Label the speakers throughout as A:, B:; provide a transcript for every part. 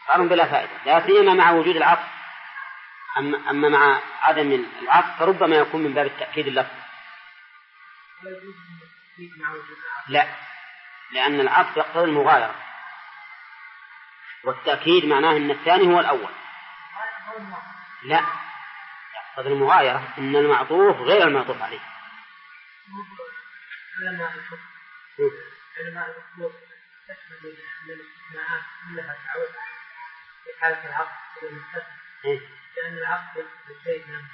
A: قرن بلا فائدة، لا سيما مع وجود العطف. أما مع عدم العطف فربما يكون من باب التأكيد اللفظي. لا، لأن العطف يقتضي المغايرة، والتأكيد معناه أن الثاني هو الأول. لا، يقتضي المغايرة، أن المعطوف غير المعطوف عليه.
B: في حالة العقد لأن العقد بالشيء من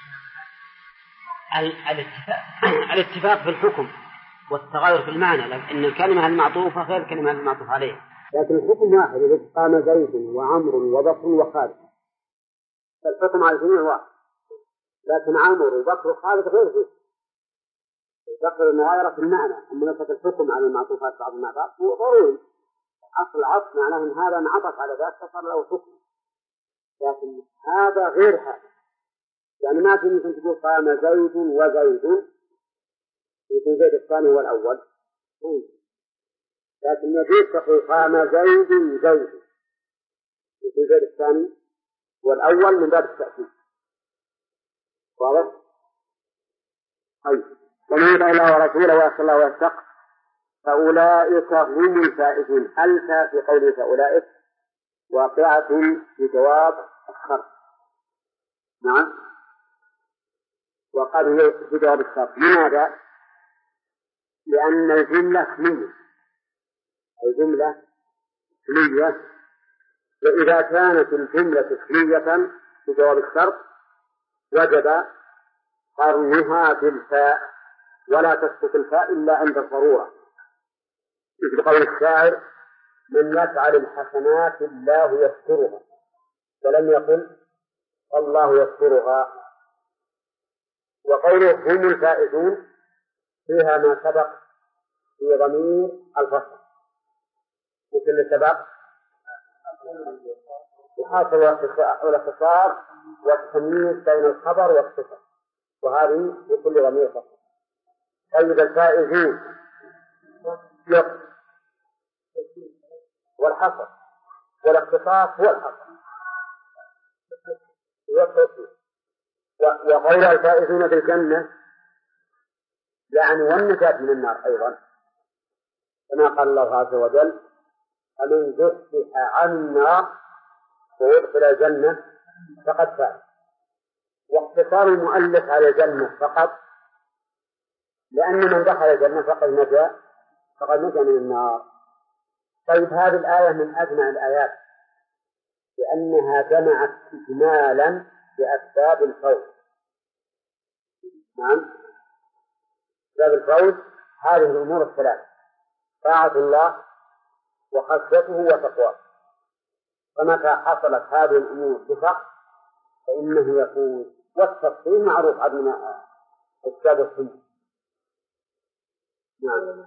A: الاتفاق في الحكم والتغير في المعنى، لأن الكلمة المعطوفة غير الكلمة المعطوف عليها، لكن الحكم واحد. إذا قام زيد وعمر وبكر وخالد فالحكم على الجميع واحد، لكن عمر وبكر وخالد غير ذلك، ذكر المغايرة في المعنى. أما نفس الحكم على المعطوفات بعض مع بعض هو ضروري. أصل العطف معناه أن هذا انعطف على ذاك فصار له حكم، لكن هذا غير هذا. يعني ما تمكن تقول قام زيد وزيد يكون زيد الثاني هو الأول، لكن يجوز تقول قام زيد زيد يكون زيد الثاني هو الأول من باب التأكيد. واضح؟ طيب، ومن يطع الله ورسوله ويخشى الله ويتق فأولئك هم الفائزون. ألف في قوله فأولئك واقعة في جواب الشرط. نعم، وقد في جواب الشرط. لماذا؟ لأن الجملة اسمية، الجملة اسمية، وإذا كانت الجملة اسمية في جواب الشرط وجب قرنها بالفاء، ولا تسقط الفاء إلا عند الضرورة، مثل قول الشاعر من يفعل الحسنات الله يسترها، ولم يقل الله يسترها. وقوله هم الفائزون فيها ما سبق في ضمير الفصل، مثل سبق الحاصل والاختصار والتمييز بين الخبر والصفة، وهذه في كل ضمير فصل. طيب، الفائزون والحصر والاختصاص هو الحصر وغير الفائزون بالجنة يعني والنجاة من النار أيضا، كما قال الله عز وجل فمن زحزح عن النار ويدخل الجنة فقد فاز. واقتصار المؤلف على الجنة فقط لأن من دخل الجنة فقد نجا من النار. طيب، هذه الآية من أجمع الآيات لأنها جمعت إجمالا بأسباب الفوز. نعم، أسباب الفوز هذه الأمور الثلاث: طاعة الله وخشيته وتقواه. فمتى حصلت هذه الأمور بفقه فإنه يفوز. والتفصيل معروف عن أسباب السنة. نعم،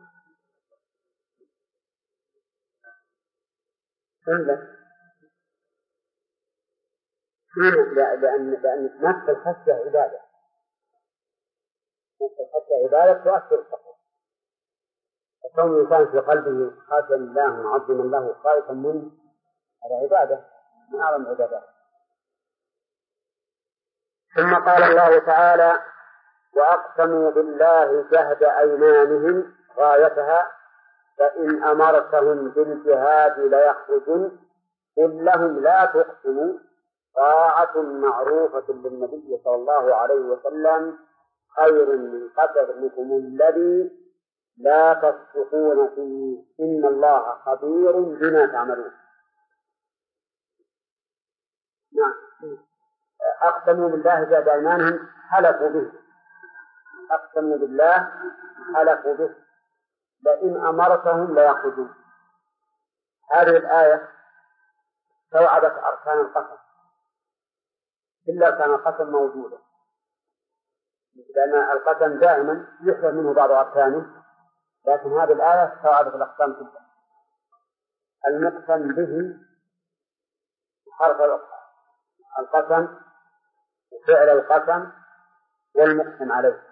A: لأن نفس الخشية عبادة، نفس الخشية عبادة تؤثر التقوى. فكون الإنسان في قلبه خاشعا لله معظما له خائفا منه هذا عبادة من أعظم العبادات. ثم قال الله تعالى وأقسموا بالله جهد أيمانهم غايتها فإن أمرتهم بالجهاد ليخرجن قل لهم لا تقسموا طاعة معروفة للنبي صلى الله عليه وسلم خير من قتلكم الذي لا تصدقون فيه إن الله خبير بما تعملون. نعم، أقسموا بالله جهد أيمانهم حلفوا به، أقسموا بالله حلفوا به لئن أمرتهم ليخرجون. هذه الآية توعدت أركان القسم، إلا أركان القسم موجودة، لأن القسم دائما يحذف منه بعض أركانه، لكن هذه الآية توعدت الأقسام كلها. المقسم به حرف القسم وفعل القسم والمقسم عليه.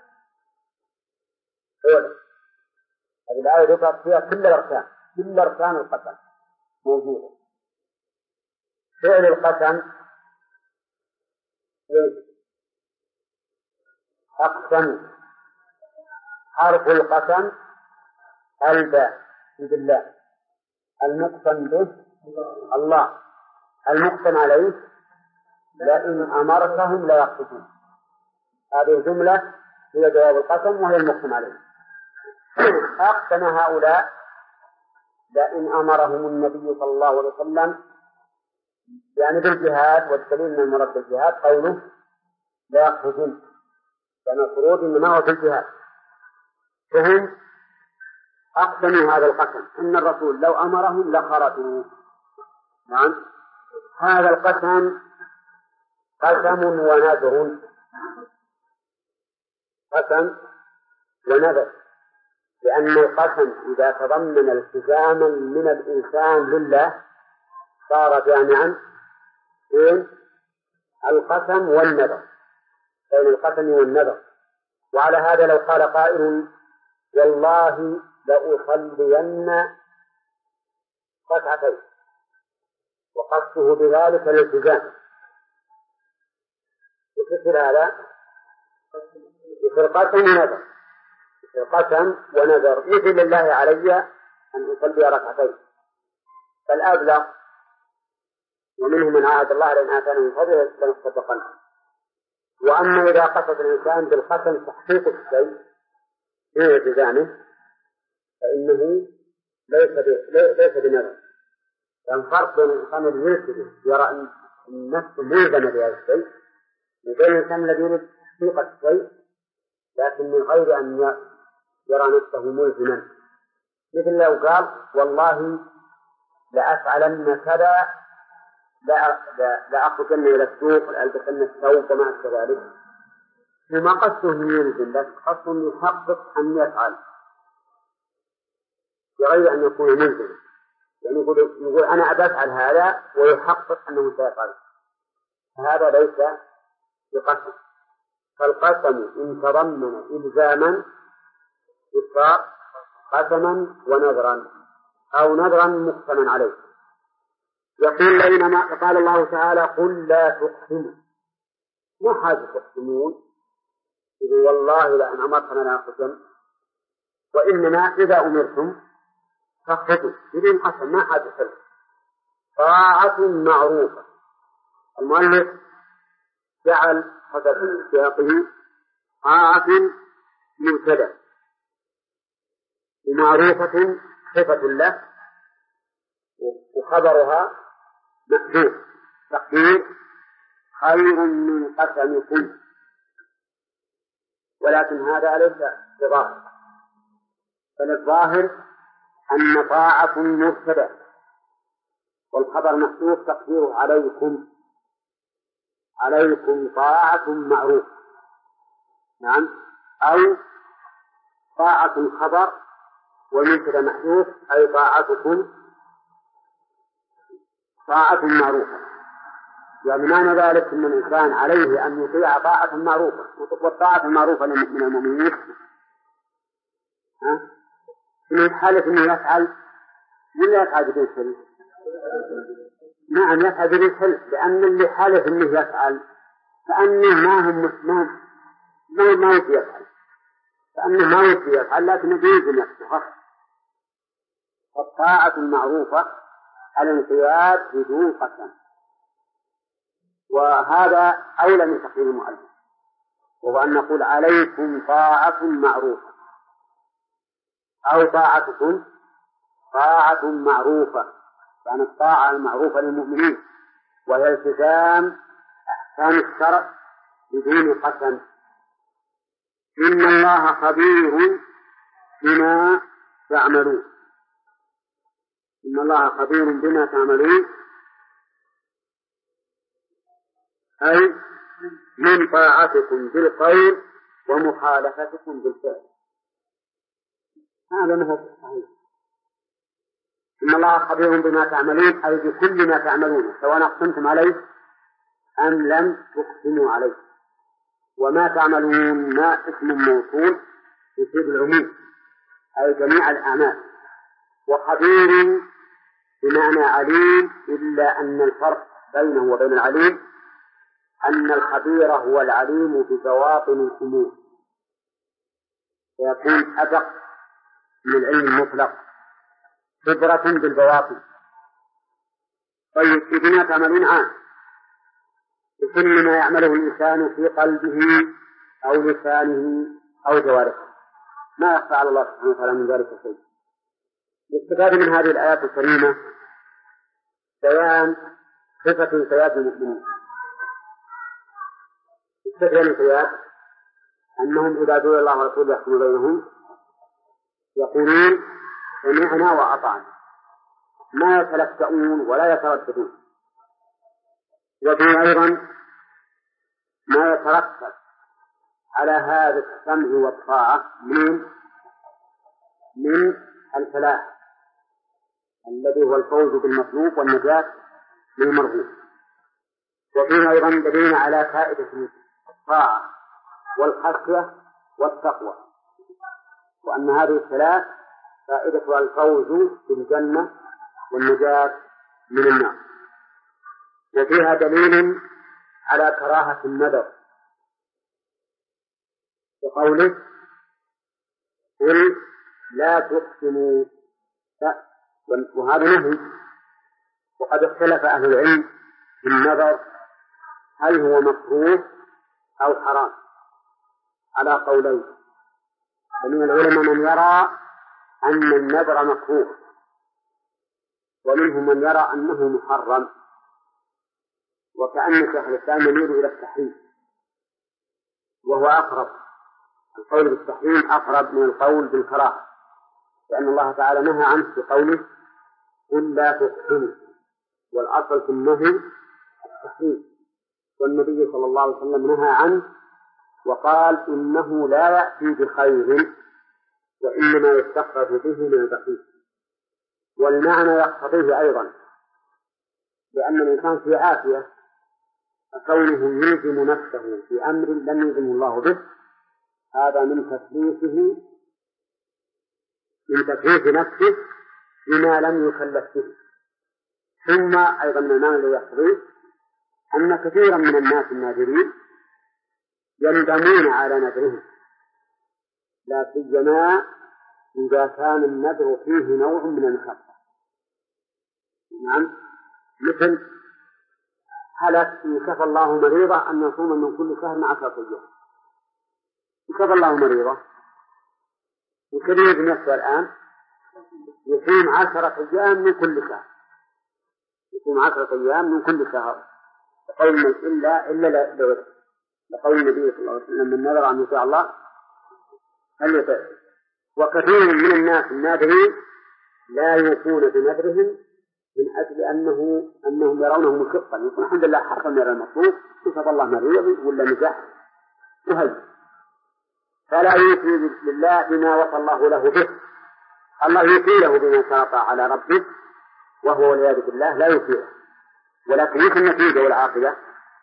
A: هذه الآية ذكرت فيها كل أركان القسم موجودة. فعل القسم أقسم، حرف القسم الباء بالله، المقسم به الله، المقسم عليه لئن أمرتهم لا يقسمون. هذه الجملة هي جواب القسم وهي المقسم عليه. أقسم هؤلاء لئن أمرهم النبي صلى الله عليه وسلم يعني بالجهاد، والدليل من المراد بالجهاد قوله لا يقسمون، لأن الخروج إنما هو في الجهاد. فهم أقسموا هذا القسم إن الرسول لو أمرهم لخرجوا. نعم، هذا القسم قسم ونذر، قسم ونذر، لأن القسم إذا تضمن التزاما من الإنسان لله صار جامعا بين القسم والنذر، بين القسم والنذر. وعلى هذا لو قال قائل والله لأصلين ركعتين وقصده بذلك الالتزام، مثل هذا مثل قسم ونذر، قسم ونذر، مثل الله علي أن أصلي ركعتين، فالأبلغ ومنهم من عاهد الله لأن آتانا من فضله لنصدقن. وأما إذا قصد الإنسان بالقسم تحقيق الشيء من التزامه فإنه ليس بنذر، لأن فرق بين الإنسان الذي يرتده يرى أن نفسه ملزمة بهذا الشيء وبين الإنسان الذي يريد تحقيق الشيء لكن من غير أن يرى نفسه ملزما. مثل لو قال والله لأفعلن كذا، لأخرجن إلى السوق، لألبسن الثوب وما أشبه ذلك، وما قصده يلزم لكن قصده يحقق أن يفعل بغير أن يكون ملزما، يعني يقول أنا أبى أفعل هذا ويحقق أنه سيفعل، هذا ليس بقسم. فالقسم إن تضمن إلزاما صار قسما ونذرا أو نذرا مقسما عليه. يقول لئن قال الله تعالى قل لا تقسموا، ما حاجة تقسمون؟ يقول والله لأن أمرتنا لا نقسم، وإنما إذا أمرتم فاقسموا بدون قسم، ما حاجة تقسم. طاعة معروفة، المؤلف جعل حسب سياقه طاعة مبتدأ ومعروفة صفة له وخبرها محذوف، تقدير خير من قسمكم، ولكن هذا ليس بظاهر، بل الظاهر أن طاعة مبتدأ والخبر محذوف تقديره عليكم، عليكم طاعة معروفة. نعم، أو طاعة خبر والمبتدأ محذوف أي طاعتكم طاعة معروفة. يعني معنى ذلك أن الإنسان عليه أن يطيع طاعة معروفة، والطاعة المعروفة من المؤمنين إنه يحالف أنه يفعل ولا يفعل بدون حلف. نعم يفعل بدون حلف، لأن اللي حالف أنه يفعل فأنه ما يجي يفعل، فأنه ما يجي يفعل لكن يجوز نفسه. فالطاعة المعروفة الانقياد بدون قسم، وهذا أولى من تقديم المؤلف، وهو أن نقول عليكم طاعة معروفة أو طاعتكم طاعة معروفة، يعني الطاعة المعروفة للمؤمنين وهي التزام أحكام الشرع بدون قسم. إن الله خبير بما تعملون، إن الله خبير بما تعملون أي من طاعتكم بالقول ومخالفتكم بالفعل. هذا مثل صحيح. إن الله خبير بما تعملون أي بكل ما تعملون سواء أقسمتم عليه أم لم تقسموا عليه. وما تعملون ما اسم موصول يفيد العموم أي جميع الأعمال، وخبير بمعنى عليم، إلا أن الفرق
C: بينه وبين العليم أن الخبير هو العليم ببواطن الأمور، فيكون أدق من العلم المطلق خبرة بالبواطن. طيب إذن تعملون عام بكل ما يعمله الإنسان في قلبه أو لسانه أو جوارحه، ما يخفى على الله سبحانه وتعالى من ذلك شيء. الاستفادة من هذه الآيات الكريمة بيان صفة انقياد المؤمنين. الصفة الانقياد أنهم إذا دعوا الله ورسوله يحكم بينهم يقولون سمعنا وأطعنا، ما يتلفئون ولا يترددون. وفيه أيضا ما يترتب على هذا السمع والطاعة من الفلاح الذي هو الفوز بالمطلوب والنجاة من المرهوب. وفيه أيضا دليل على فائدة الطاعة والخشية والتقوى، وأن هذه الثلاث فائدتها الفوز بالجنة والنجاة من النار. وفيها دليل على كراهة النذر بقوله قل لا تقسموا، وهذا نهي. وقد اختلف أهل العلم في النذر هل هو مكروه أو حرام على قولين، ومن العلماء من يرى أن النذر مكروه، ومنهم من يرى أنه محرم، وكأن شيخ الإسلام يميل إلى التحريم، وهو أقرب. القول بالتحريم أقرب من القول بالكراهة، لأن الله تعالى نهى عنه في قوله قل لا تقسموا، والأصل في النهي التحريم، والنبي صلى الله عليه وسلم نهى عنه وقال إنه لا يأتي بخير وإنما يستخرج به من البخيل. والمعنى يقتضيه أيضا، لأن الإنسان في عافية، فكونه يلزم نفسه في أمر لم يلزمه الله به هذا من تكليف نفسه بما لم يكلف به. ثم أيضا من المعنى الذي يقتضيه أن كثيرا من الناس الناذرين يندمون على نذرهم، لا سيما إذا كان النذر فيه نوع من المشقة. نعم، مثل حلف إن كفى الله مريضة أن يصوم من كل شهر 10 أيام، إن كفى الله مريضة وكبير نفسه الآن يصوم 10 أيام من كل شهر، يصوم 10 أيام من كل شهر، لقول إلا لقول النبي صلى الله عليه وسلم من نذر أن يطيع الله هل يطيع. وكثير من الناس الناذرين لا يوفون بنذرهم من أجل أنهم يرونه مشقا، يقول الحمد لله حقا يرى المطلوب، كتب الله مريض ولا نجاح وهي، فلا يوفي لله بما وصى الله له به. الله يوفي له بما شرط على ربه، وهو والعياذ بالله لا يوفيه، ولكن مثل النتيجة والعاقبة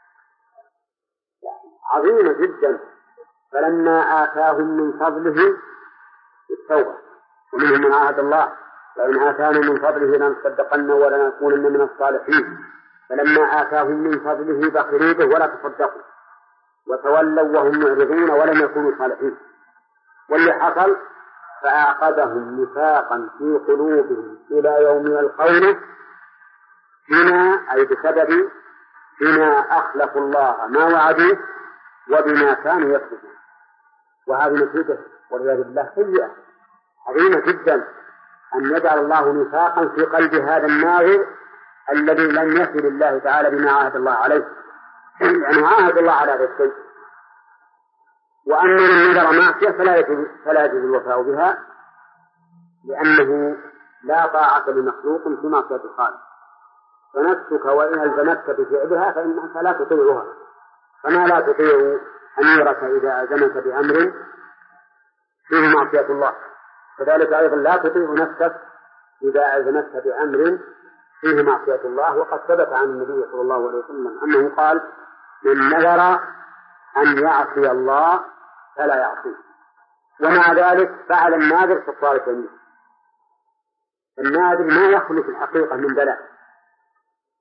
C: عظيمة جدا. فلما آتاهم من فضله التوبة، ومنهم من عاهد الله وإن آتانا من فضله لنصدقن ولنكونن من الصالحين، فلما آتاهم من فضله بخلوا به ولا تصدقوا وتولوا وهم معرضون ولم يكونوا صالحين. واللي حصل فأعقدهم نفاقا في قلوبهم إلى يوم يلقونه بما أي بسبب بما أخلفوا الله ما وعدوه وبما كانوا يكذبون. وهذه نتيجة والعياذ بالله سيئة عظيمة جدا، أن يجعل الله نفاقا في قلب هذا الناظر الذي لم يصل الله تعالى بما عاهد الله عليه، يعني عاهد الله على هذا الشيء. وأما من نذر معصية فلا يجوز الوفاء بها، لأنه لا طاعة لمخلوق في معصية الخالق، فنفسك وإن ألزمتك بفعلها فإنك لا تطيعها، فما لا تطيع أميرك إذا ألزمك بأمر فيه معصية الله، كذلك أيضا لا تطيع نفسك إذا ألزمتك بأمر فيه معصية الله. وقد ثبت عن النبي صلى الله عليه وسلم أنه قال من نذر أن يعصي الله فلا يعصيه، ومع ذلك فعل الناذر كفارة يمين. الناذر ما يخلو في الحقيقة من بلاء،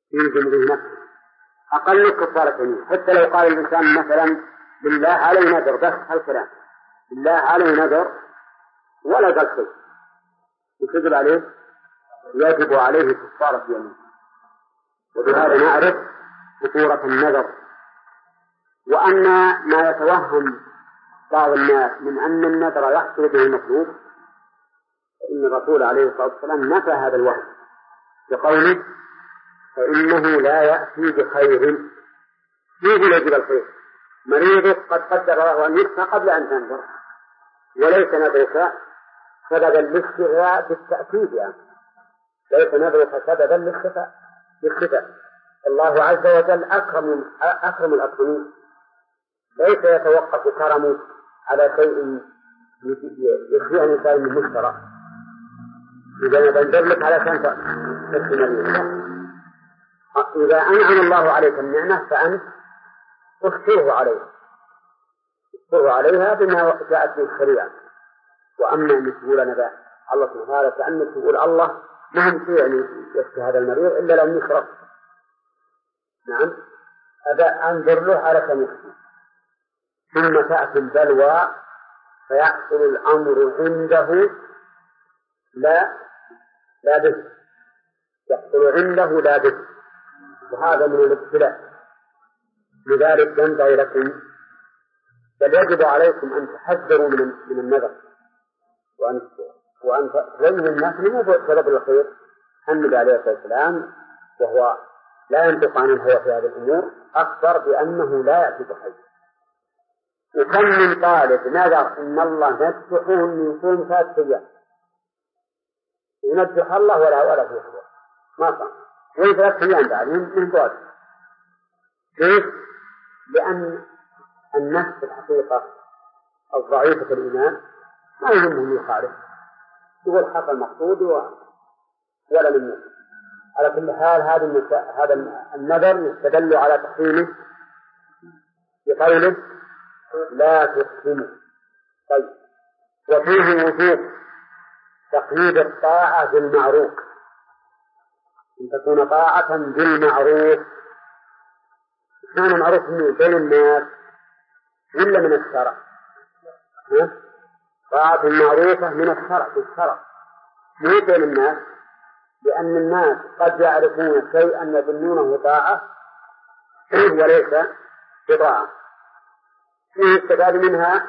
C: يلزم به نفسه أقل كفارة يمين. حتى لو قال الإنسان مثلا بالله علي نذر، بس هالكلام بالله علي نذر ولا قال شيء يكذب عليه، يجب عليه كفارة يمين. وبهذا نعرف خطورة النذر. وأن ما يتوهم بعض الناس من أن النذر يحصل به المطلوب، فإن الرسول عليه الصلاة والسلام نفى هذا الوهم بقوله فإنه لا يأتي بخير، فيه يجب الخير. مريضك قد قدر الله أن يشفى قبل أن تنذر، وليس نذرك سببا للشفاء بالتأكيد، يعني ليس نذرك سببا للشفاء. الله عز وجل أكرم الأكرمين، ليس يتوقف كرمه على شيء يخفيه الإنسان من مشترى. إذا بنذر لك على شان تسلم المشترى، إذا أنعم الله عليك النعمة فأنت تشكره عليها بما جاءت به الشريعة. وأما أن تقول أنا ذا الله سبحانه وتعالى كأنك تقول الله مهم شيء يعني يشفي هذا المريض إلا لم يشرب. نعم، أبا أنظر له على كمسكين، ثم تأتي البلوى فيحصل الأمر عنده لا به، يحصل عنده لا به، وهذا من الابتلاء. لذلك ينبغي لكم بل يجب عليكم أن تحذروا من النذر، وأن تبينوا الناس من سبب الخير. النبي عليه الصلاة والسلام وهو لا ينطق عن الهوى في هذه الأمور أخبر بأنه لا يأتي بخير. وكم من طالب نذر إن الله نجحه أن يكون 3 أيام، ينجح الله ولا في خير ما صار، وين 3 أيام بعدين من بعد. ليش؟ لأن النفس الحقيقة الضعيفة الإيمان ما يهمه يخالف، يقول حق المقصود ولا من يوم. على كل حال هذا النذر يستدل على تحريمه بقوله لا تقسموا. طيب، وفيه وجوب تقييد الطاعة بالمعروف، أن تكون طاعة بالمعروف. كان معروف بين الناس ولا من الشرع؟ طاعة معروفة من الشرع، بالشرع مو بين الناس، لأن الناس قد يعرفون شيئا يظنونه طاعة وليس بطاعة. يستفاد منها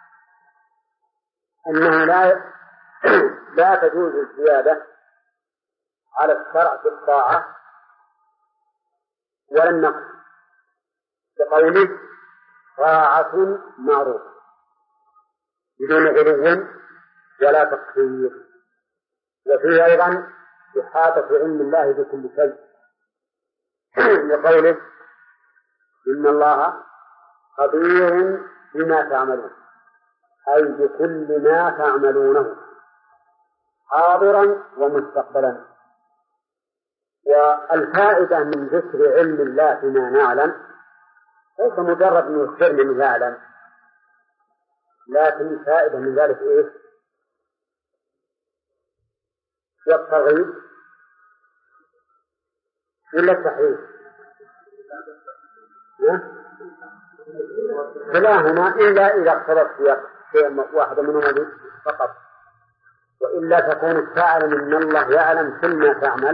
C: أنه لا تجوز الزيادة على الشرع بالطاعة ولا النقص، بقوله طاعة معروفة بدون غلو ولا تقصير. وفيه أيضا إحاطة علم الله بكل شيء، لقوله إن الله خبير بما تعملون، أي بكل ما تعملونه حاضرا ومستقبلا. والفائدة من ذكر علم الله فيما نعلم ليس مجرد أن يخبرنا أنه يعلم، لكن الفائدة من ذلك إيه؟ والترغيب ولا التحريم؟ كلاهما، إلا إذا اقتضت شيء واحد منهما فقط، وإلا تكون تعلم أن الله يعلم كل ما تعمل،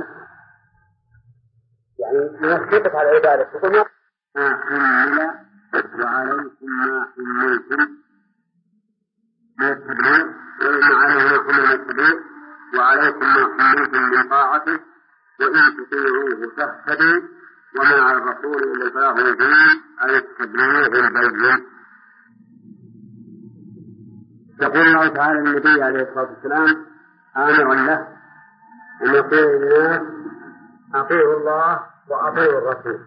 C: يعني ينشطك على العبادة. تقول ما حمل وعليكم ما حملتم ما يتبعون، وإن عليه ما حمل السبيل وعليكم ما حملتم من طاعته وإن تطيعوه تهتدوا وما على الرسول إلا البلاغ المبين أي التبليغ البين. يقول الله تعالى للنبي عليه الصلاة والسلام آمرا له أن يطيع الناس أطيعوا الله وأطيعوا الرسول.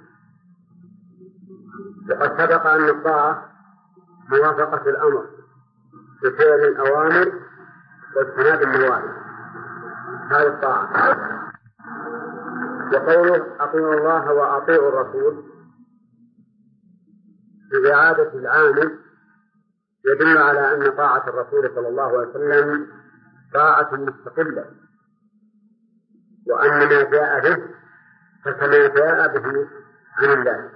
C: وقد سبق أن الطاعة موافقة الأمر بفعل الأوامر واجتناب النواهي، هذه الطاعة. وقوله أطيعوا الله وأطيعوا الرسول بإعادة العامل يدل على أن طاعة الرسول صلى الله عليه وسلم طاعة مستقلة، وأن ما جاء به فكما جاء به عن الله.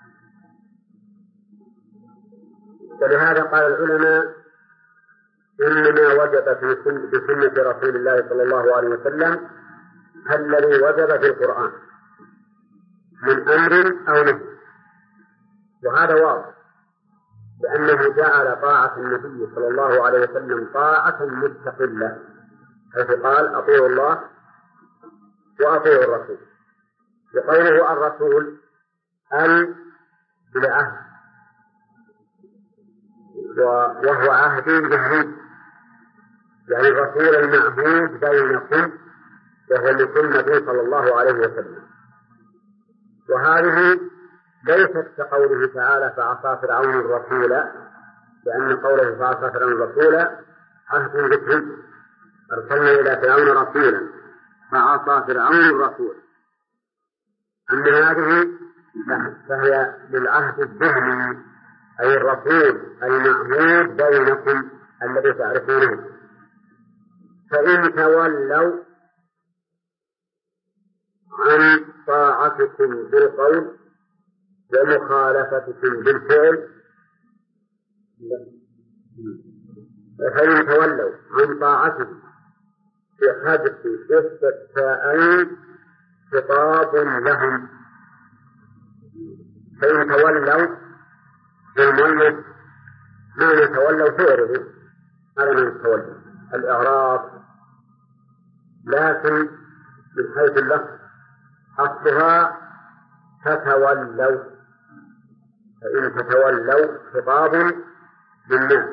C: ولهذا قال العلماء إنما وجب في سنة رسول الله صلى الله عليه وسلم الذي وجب في القرآن من أمر أو نهي، وهذا واضح لأنه جعل طاعة النبي صلى الله عليه وسلم طاعة مستقلة، حيث قال أطيعوا الله وأطيعوا الرسول. وقوله الرسول بالعهد، وهو عهد جهري، يعني الرسول المعهود بينكم وهو النبي صلى الله عليه وسلم. وهذه ليست كقوله تعالى فعصى فرعون الرسول، لأن قوله فعصى فرعون الرسول عهد ذكري، أرسلنا إلى فرعون رسولا فعصى فرعون الرسول. أما هذه فهي للعهد الذهني، أي الرسول المعهود بينكم الذي تعرفونه. فإن تولوا عن طاعتكم بالقول ومخالفتكم بالفعل، فإن تولوا عن طاعتكم بحذف استثناءين خطاب لهم. فإن تولوا بالمؤلف ما نتولوا فعله، هذا ما نتولوا الإعراض، لكن من حيث اللفظ أصلها تتولوا. فإن تتولوا خطاب للناس،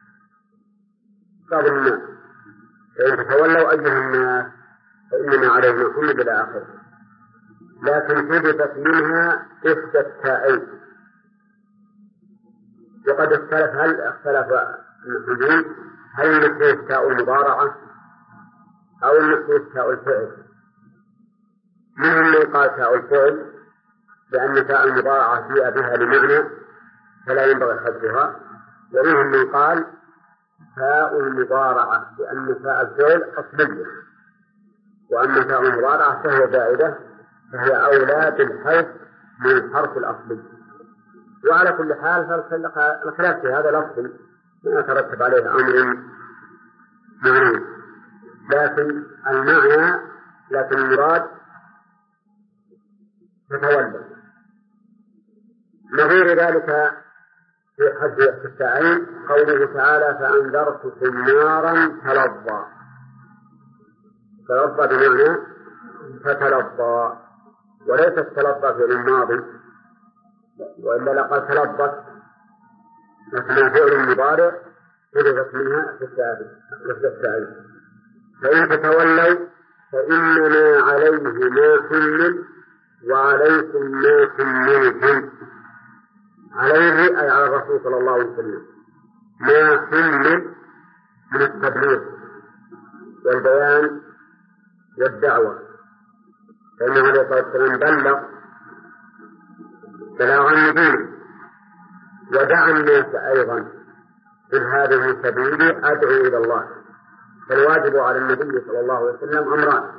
C: خطاب للناس، فإن تتولوا أيها الناس فإنما عليهم كل بلا آخر. لكن حدثت منها إحدى التائين. وقد هل اختلف المحدثين هل نحوه التاء المضارعة أو نحوه التاء الفعل. منهم من قال تاء الفعل لأن تاء المضارعة جاء بها لمعنى فلا ينبغي حذفها، ومنهم من قال تاء المضارعة لأن تاء الفعل أصلية، وأما تاء المضارعة فهي زائدة فهي أولى بالحذف من الحرف الأصلي. وعلى كل حال فالخلاف في هذا لفظ ما يترتب عليه أمر معنى، لكن المعنى المراد تتولى. نظير ذلك في حد التعين قوله تعالى فأنذرتكم نارا تلظى. تلظى بمعنى فتلظى، وليست تلظى في الماضي، وإلا لقد تلظت، لكنها فعل مضارع حدثت منها في التعين. فإن تتولوا فإنما عليه ما حمل وعليكم ما حملتم. عليه أي على الرسول صلى الله عليه وسلم ما حمل من التبليغ والبيان والدعوة، فإنه عليه الصلاة والسلام بلغ بلاغا مبينا ودعا الناس أيضا إذ هذه سبيلي أدعو إلى الله. فالواجب على النبي صلى الله عليه وسلم أمران،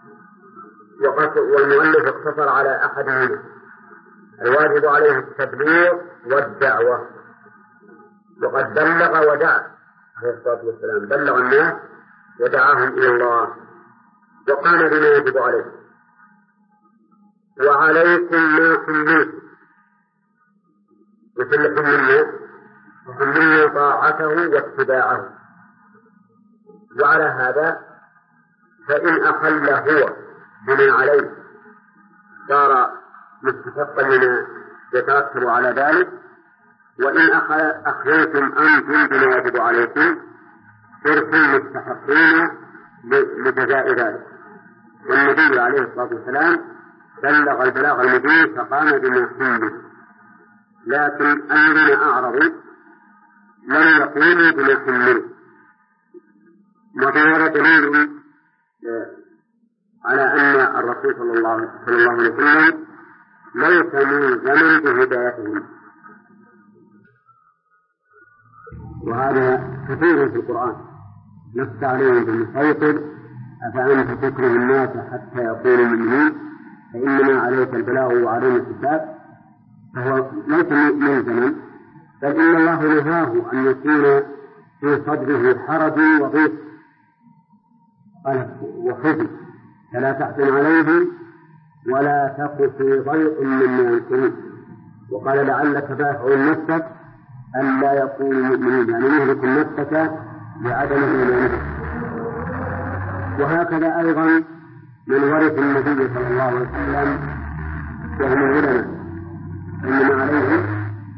C: والمؤلف اقتصر على أحدهما. الواجب عليه التبليغ والدعوة، وقد بلغ ودعا عليه الصلاة والسلام، بلغ الناس ودعاهم إلى الله وقام بما يجب عليه. وعليكم ما حملتم، مثل حملنا طاعته واتباعه. وعلى هذا فإن أخل هو بما عليه صار مستحقا لما يترتب على ذلك، وإن أخليتم أنتم بما يجب عليكم صرتم مستحقين لجزاء ذلك. والنبي عليه الصلاة والسلام بلغ البلاغ المبين فقام بما حمل، لكن الذين أعرضوا لم يقوموا بما حملوا. وهذا دليل على أن الرسول صلى الله عليه وسلم ليس ملزما بهدايتهم. وهذا كثير في القرآن، نص عليهم بالمسيطر أفأنت تكره الناس حتى يقولوا مؤمنين فإنما عليك البلاغ وعلينا الكتاب، فهو ليس ملزما، بل إن الله نهاه أن يكون في صدره حرج وضيق وحزن، فلا تحزن عليه ولا تك في ضيق مما ينكرون. وقال لعلك باخع نفسك ألا يكونوا مؤمنين، يعني يهلك نفسك لعدم إيمانك. وهكذا أيضا من ورث النبي صلى الله عليه وسلم وهم العلماء، إنما عليه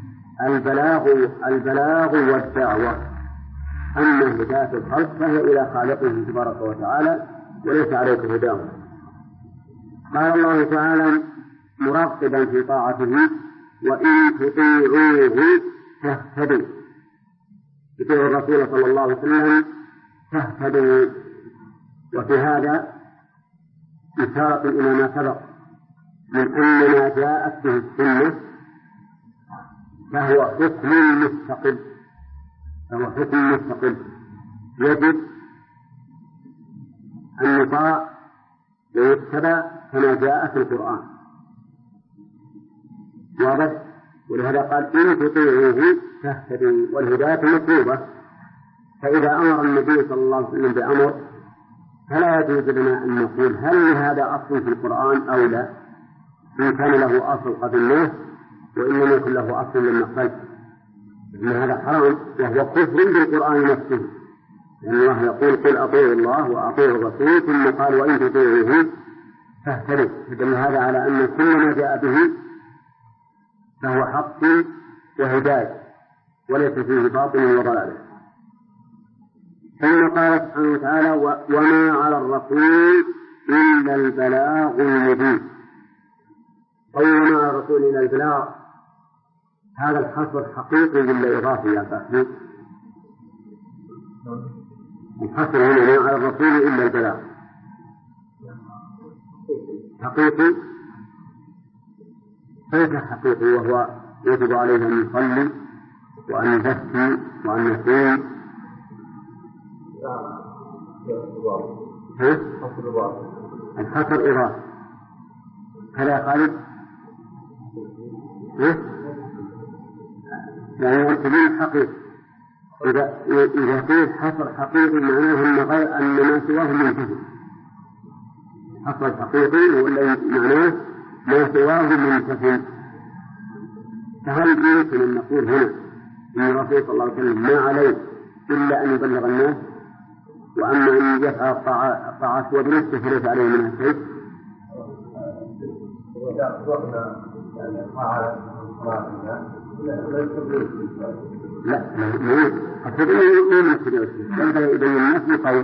C: البلاغ والدعوة، أما هداية الخلق فهي إلى خالقه تبارك وتعالى وليس عليك هداهم. قال الله تعالى مرغبا في طاعته: وإن تطيعوه تهتدوا. يطيع الرسول صلى الله عليه وسلم تهتدوا. وفي هذا إشارة إلى ما سبق من أن ما جاءت به السنة فهو حكم مستقل، يجب أن يطاع ويتبع كما جاء في القرآن. واضح؟ ولهذا قال: إن تطيعوه تهتدوا، والهداية مطلوبة. فإذا أمر النبي صلى الله عليه وسلم بأمر فلا يجوز لنا أن نقول هل هذا أصل في القرآن أو لا، إن كان له أصل قبلناه وإن لم يكن له أصل لم نقبل، إن هذا حرام وهو كفر بالقرآن نفسه، لأن الله يقول: قل أطيعوا الله وأطيعوا الرسول، ثم قال: وإن تطيعوه تهتدوا. فدل هذا على أن كل ما جاء به فهو حق وهداية وليس فيه باطل وضلال. ثم قال سبحانه وتعالى: وما على الرسول إلا البلاغ المبين. وما على الرسول إلا البلاغ، هذا الحصر حقيقي ولا إضافي يا فهمي؟ الحصر هنا ما على الرسول إلا البلاغ حقيقي. كيف حقيقي وهو يجب عليه أن يصلي وأن يزكي وأن يصوم؟ الحصر إضافي. هذا يا خالد؟ يعني يقولون حقيقي. إذا قيل حصر حقيقي معناه أن ما سواه منتهي. حصر الحقيقي ولا معناه ما سواه منتهي. فهل يمكن أن نقول هنا إن الرسول صلى الله عليه وسلم ما عليه إلا أن يبلغ الناس، وأما أن يفعل الطاعات وبنفسه فليس عليه منها شيء؟ لا أقول إنه ينبغي يبين الناس بقول.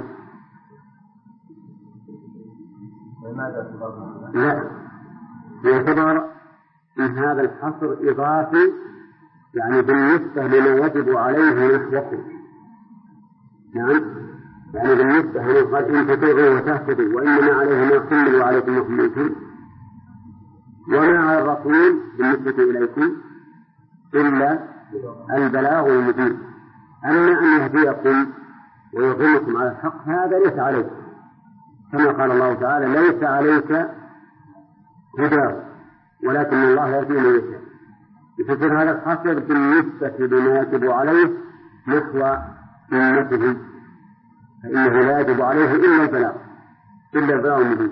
C: لا، يعتبر أن هذا الحصر إضافي، يعني بالنسبة لما يجب عليه نحوكم. نعم، يعني بالنسبة لما قال: إن تطيعوا وتهتدوا وإنما عليه ما حمل وعليكم ما حملتم. وما على الرسول بالنسبة إليكم إلا البلاغ المبين. أما أن يهديكم ويظنكم على الحق هذا ليس عليكم، كما قال الله تعالى: ليس عليك هداه ولكن الله يهدي من يشاء. يفسر هذا الحصر بالنسبة لما يجب عليه نحو أمته، فإنه لا يجب عليه إلا البلاغ المبين.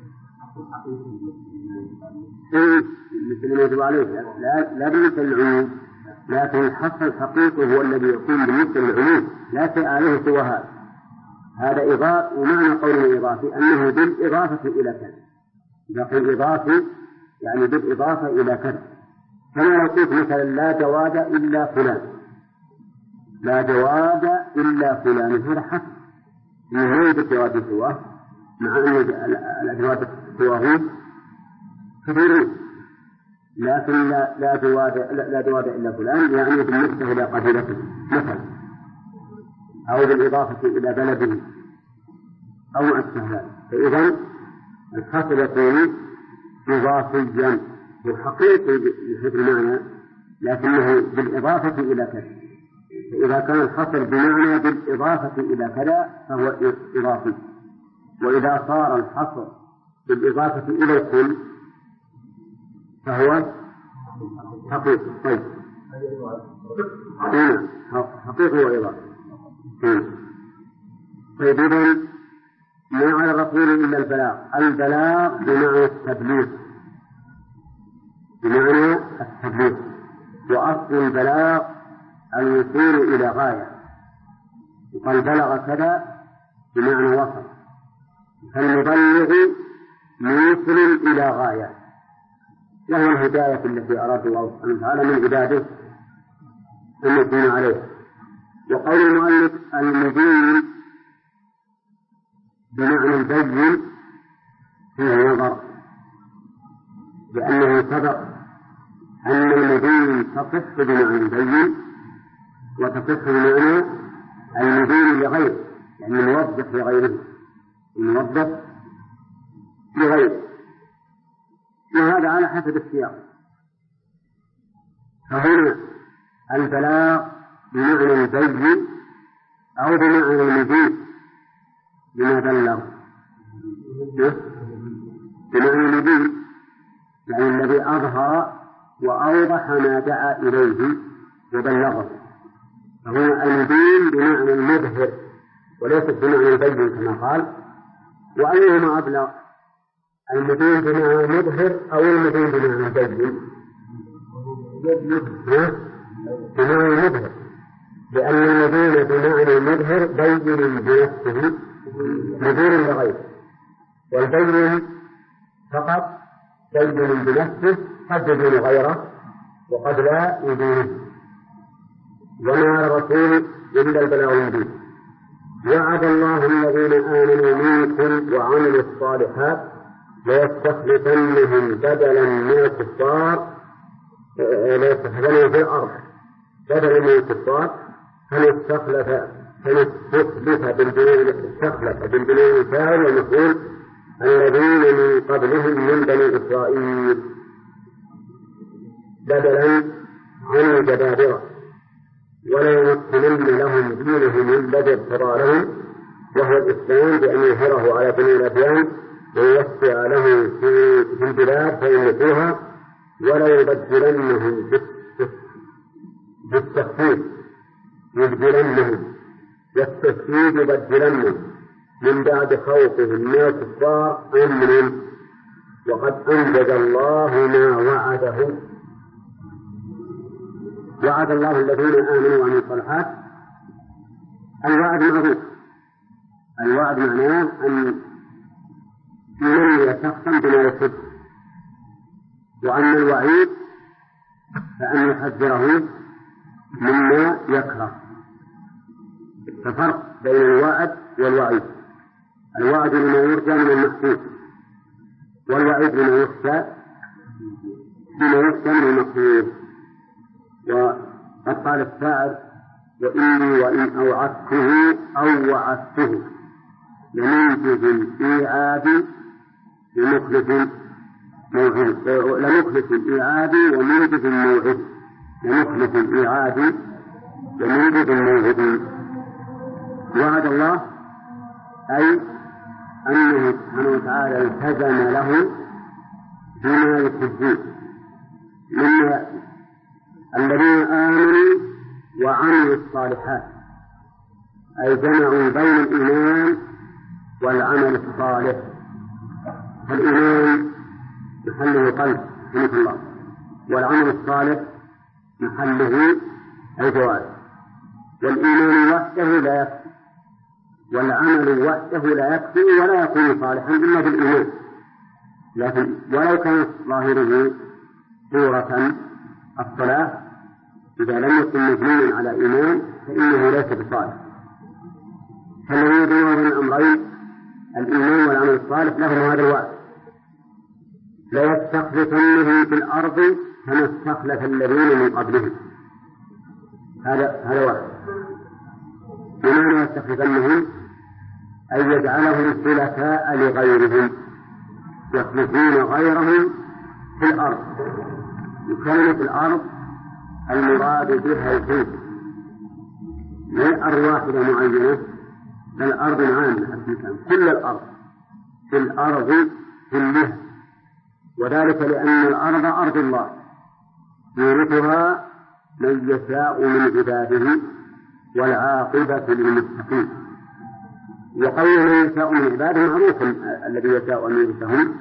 C: مثل ما يجب عليه لا بالنسبة للعموم، لكن الحصر الحقيقي هو الذي يكون بالنسبة للعموم لا شيء عليه سوى هذا إضافة. ومعنى قوله إضافي أنه بالإضافة إلى كذا. إذا قيل إضافي يعني بالإضافة إلى كذا، كما لو قلت مثلا: لا جواد إلا فلان، لا جواد إلا فلان، هذا حصر إنه لا يوجد جواد سواه، مع أن الأجواد سواه كثيرون، لكن لا جواد إلا فلان يعني بالنسبة إلى قبيلته مثلا، أو بالإضافة إلى بلده أو ما أشبه ذلك. فإذا الحصر يكون إضافيا وحقيقي بحيث المعنى، لكنه بالإضافة إلى كذا. فإذا كان الحصر بمعنى بالإضافة إلى كذا فهو إضافي، وإذا صار الحصر بالإضافة إلى الكل فهو حقيقي. طيب هنا حقيقي وإضافي. طيب إذن ما على الرسول إلا البلاغ بمعنى التبليغ، وأصل البلاغ الوصول إلى غاية، وقال بلغ كذا بمعنى وصل، فالمبلغ موصل إلى غاية، وهو الهداية التي أراد الله سبحانه وتعالى من عباده أن يكون عليه. وقول المؤلف المبين بمعنى البين فيه نظر، لأنه سبق أن المبين تصح بمعنى البين وتصح بمعنى المبين لغيره، يعني الموضح لغيره، وهذا على حسب السياق. فهنا البلاغ بمعنى البين أو بمعنى المبين بما بلغ، بمعنى المبين يعني الذي أظهر وأوضح ما دعا إليه وبلغه، فهنا المبين بمعنى المظهر وليس بمعنى البين كما قال. وأيهما أبلغ، المبين بمعنى المظهر أو المبين بمعنى البين؟ بمعنى المظهر، لأن المبين بمعنى المظهر بين بنفسه مبين لغيره، والبين فقط بين بنفسه قد يبين غيره وقد لا يبينه. وما على الرسول إلا البلاغ المبين. وعد الله الذين آمنوا منكم وعملوا الصالحات ليستخلفنهم بدلا من الكفار، ليستخلفنهم في الأرض بدلا من الكفار، فنستخلف بالبناء الفاعل ونقول الذين من قبلهم من بني إسرائيل بدلا عن الجبابرة، ولا يمكنن لهم دينهم الذي ارتضى لهم وهو الإسلام، بأن يظهره على بني الأديان ويوسع له في البلاد فيملكوها، ولا يبدلنهم بالتخفيف والتشديد يبدلنهم من بعد خوفهم من الكفار أمنا، وقد أنجز الله ما وعده. وعد الله الذين آمنوا وعملوا الصالحات. الوعد معروف، الوعد معناه أن يمني شخصا بما يحب، وأما الوعيد فأن يحذره مما يكره. ففرق بين الوعد والوعيد، الوعد لما يرجى من المحبوب، والوعيد لما يخشى من المحبوب. وقد قال الشاعر: وإني وإن أوعدته أو وعدته لمنجز الإيعاد لمخلف الإيعاد ومنجز الموعد، لمخلف الإيعاد ومنجز الموعد. وعد الله أي أنه سبحانه وتعالى التزم له بما يحبون من الذين آمنوا وعملوا الصالحات، أي جمعوا بين الإيمان والعمل الصالح. فالإيمان محله قلب سبحانه الله، والعمل الصالح محله الجوارح. والإيمان وحده لا يكفي، والعمل وحده لا يكفي ولا يكون صالحا إلا بالإيمان، لكن ولو كان ظاهره صورة الصلاة إذا لم يكن مبنيا على إيمان فإنه ليس بصالح. فالذي يدور بين الأمرين الإيمان والعمل الصالح لهم هذا الوعد: ليستخلفنهم في الأرض كما استخلف الذين من قبلهم. هذا وعد. بمعنى يستخلفنهم أن يجعلهم خلفاء لغيرهم، يخلفون غيرهم في الأرض. وكلمة الأرض المراد بها الجنس، لا أرواح معينة، بل أرض عامة، كل الأرض، في الأرض كلها، وذلك لأن الأرض أرض الله يورثها من يشاء من عباده والعاقبة للمتقين. وقول من يشاء من عباده معروف الذي يشاء أن يورثهم.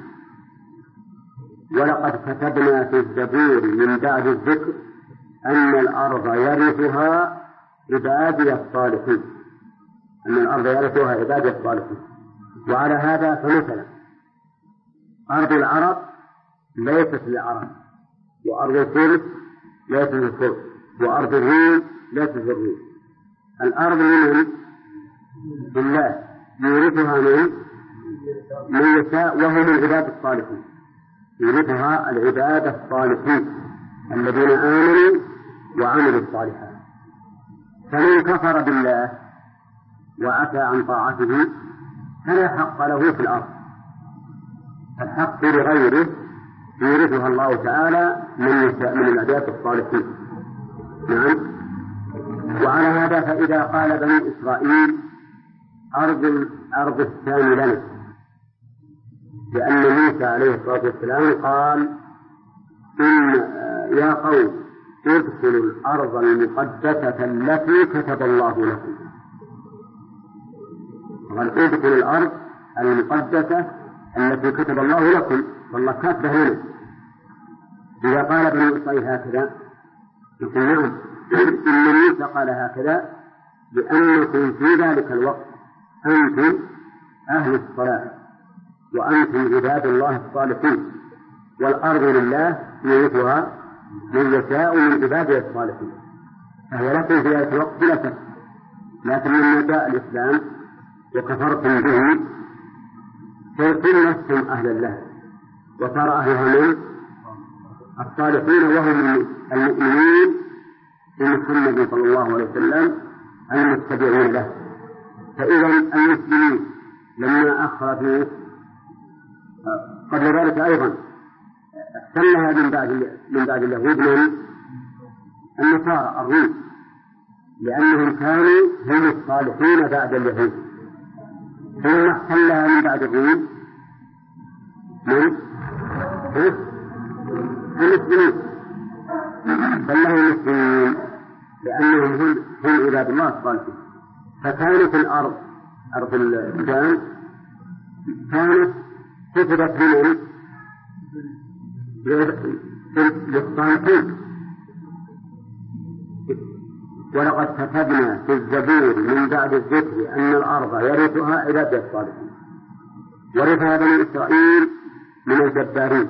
C: ولقد كتبنا في الزبور من بعد الذكر أن الأرض يرثها عبادي الصالحين، أن الأرض يرثها عبادي الصالحين. وعلى هذا فمثلا أرض العرب ليست للعرب، وأرض الفرس ليست للفرس، وأرض الروم ليست للروم. الأرض لمن؟ لله يورثها من يشاء وهم العباد الصالحين، يورثها العباد الصالحين الذين آمنوا وعملوا الصالحات. فمن كفر بالله وعفى عن طاعته فلا حق له في الأرض، الحق لغيره يورثها الله تعالى من يشاء من العباد الصالحين. نعم. وعلى هذا فإذا قال بني إسرائيل أرض الشام لنا، لأن موسى عليه الصلاة والسلام قال إن يا قوم ادخلوا الأرض المقدسة التي كتب الله لكم. قال ادخلوا الأرض المقدسة التي كتب الله لكم، والله كاتبه لنا. إذا قال بني إسرائيل هكذا نقول نعم، إن موسى قال هكذا لأنكم في ذلك الوقت أنتم أهل الصلاة وأنتم عباد الله الصالحين، والأرض لله يورثها من يشاء من عباده الصالحين، فهي لكم في ذلك الوقت بلا شك. لكن لما جاء الإسلام وكفرتم به صرتم لستم أهلا له، وصار أهلها من الصالحين وهم المؤمنين بمحمد صلى الله عليه وسلم المتبعين له. فإذا المسلمين لما أخرجوا قبل ذلك أيضا احتلها من بعد اليهود من النصارى الروم، لأنهم كانوا هم الصالحين بعد اليهود. ثم احتلها من بعد الروم من المسلمين، احتلها المسلمين لأنهم هم عباد الله الصالحين. فكانت الأرض أرض الشام كانت كتبت من للصالحين. ولقد كتبنا في الزبور من بعد الذكر أن الأرض يرثها عباد الصالحين. ورثها بني إسرائيل من الجبارين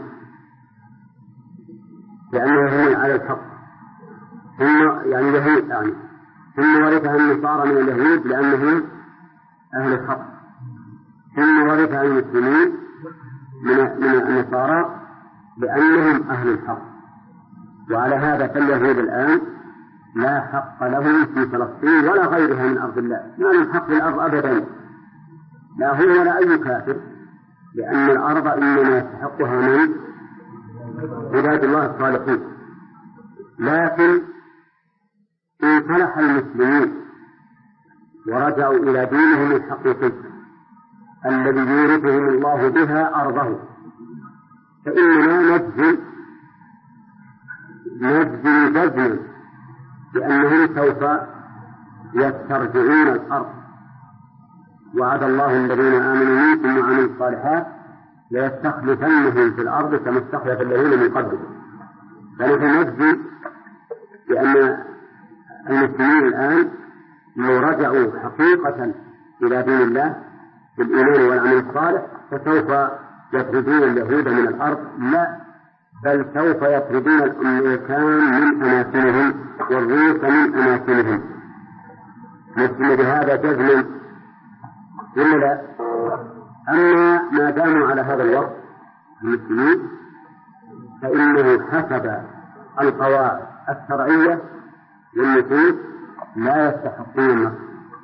C: لأنهم على الحق، ثم يعني اليهود يعني، ثم ورثها النصارى من اليهود لأنهم أهل الحق، ثم ورثها المسلمين من النصارى لأنهم أهل الحق. وعلى هذا فاليهود الآن لا حق لهم في فلسطين ولا غيرها من أرض الله، ما من حق الأرض أبدا، لا هو ولا أي كافر، لأن الأرض إنما يستحقها من عباد الله الصالحين. لكن إن صلح المسلمين ورجعوا إلى دينهم الحقيقي الذي يورثهم الله بها أرضه فإننا نجزي جزما بأنهم سوف يسترجعون الأرض. وعد الله الذين آمنوا منكم وعملوا الصالحات ليستخلفنهم في الأرض كما استخلف الذين من قبلهم. فنحن نجزي بأن المسلمين الآن لو رجعوا حقيقة إلى دين الله بالإيمان والعمل الصالح فسوف يطردون اليهود من الأرض، لا بل سوف يطردون الأمريكان من أماكنهم والروس من أماكنهم. نسمى بهذا جزما ولا لا؟ أما ما داموا على هذا الوقت المسلمين فإنه حسب القواعد الشرعية والنصوص لا يستحقون النصر،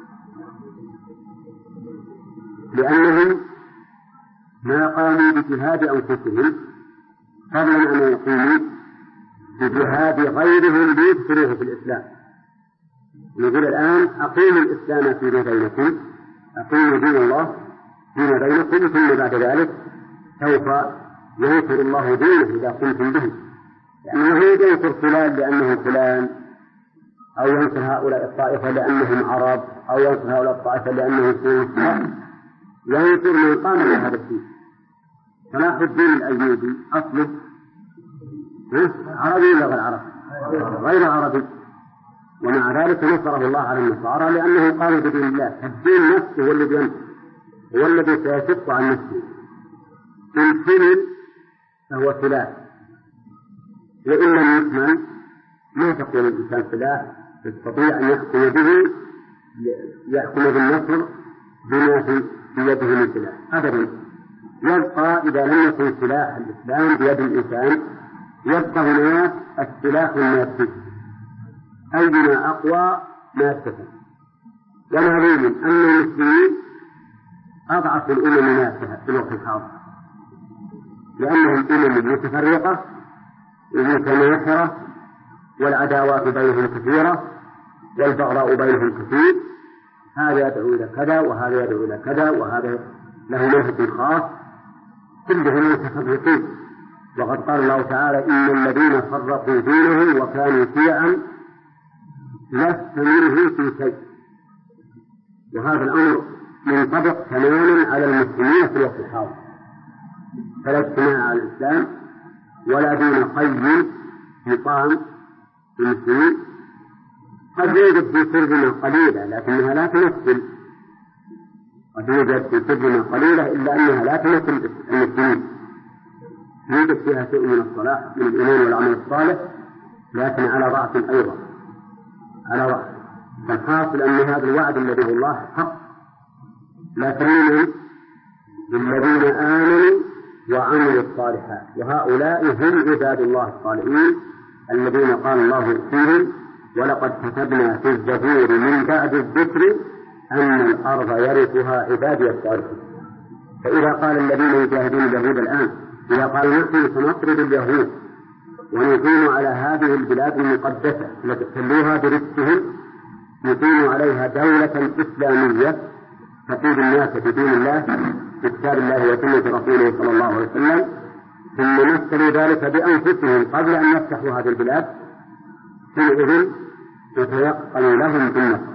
C: لأنهم ما قاموا بجهاد أنفسهم فضلا أن يقوموا بجهاد غيرهم ليدخلوه في الإسلام. نقول الآن أقيموا الإسلام فيما بينكم، أقيموا دين الله فيما بينكم، ثم بعد ذلك سوف ينصر الله دينه إذا قمتم به، لأنه ينصر فلان لأنه فلان، أو ينصر هؤلاء الطائفة لأنهم عرب، أو ينصر هؤلاء الطائفة لأنهم سوء، ينصر من قام بهذا الدين. صلاح الدين الأيوبي أصله عربي ولا غير عربي؟ غير عربي، ومع ذلك نصره الله على النصارى لأنه قام بدين الله. الدين نفسه هو الذي ينصر، هو الذي سيشق عن نفسه. إن كمل فهو سلاح، وإن لم يكمل ما تكون الإنسان سلاح يستطيع أن يحكم به، يحكم بالنصر بما في يده من سلاح أبدا. يبقى إذا لم يكن سلاح الإسلام بيد الإنسان، يبقى هناك السلاح المادي، أينا أقوى مادة. ومعلوم أن المسلمين أضعف الأمم ناسها في الوقت الحاضر، لأنهم أمم متفرقة ومتناحرة، والعداوات بينهم كثيرة، والبغضاء بينهم كثير، هذا يدعو إلى كذا وهذا يدعو إلى كذا، وهذا له منهج خاص، كلهم متفرقين. وقد قال الله تعالى: إن الذين فرقوا دينهم وكانوا شيعا لست منهم في شيء. وهذا الأمر منطبق تماما على المسلمين في الوقت الحاضر، فلا اجتماع على الإسلام ولا دين قيم نظام المسلمين. قد يوجد في سربنا قليلة لكنها لا تمثل، قد يوجد في سربنا قليلة إلا أنها لا تمثل المسلمين. يوجد فيها شيء من الصلاح من الإيمان والعمل الصالح، لكن على ضعف أيضا، على ضعف. فالحاصل أن هذا الوعد الذي هو الله حق، لا تؤمنوا بالذين آمنوا وعملوا الصالحات، وهؤلاء هم عباد الله الصالحين الذين قال الله فيهم: ولقد كتبنا في الزبور من بعد الذكر أن الأرض يرثها عبادي الصالحين. فإذا قال الذين يجاهدون اليهود الآن، إذا قالوا نحن سنطرد اليهود ونقيم على هذه البلاد المقدسة التي احتلوها برزقهم، نقيم عليها دولة إسلامية تقود الناس بدين الله بكتاب الله وسنة رسوله صلى الله عليه وسلم، ثم مثلوا ذلك بأنفسهم قبل أن يفتحوا هذه البلاد، حينئذ يتيقن لهم بالنصر.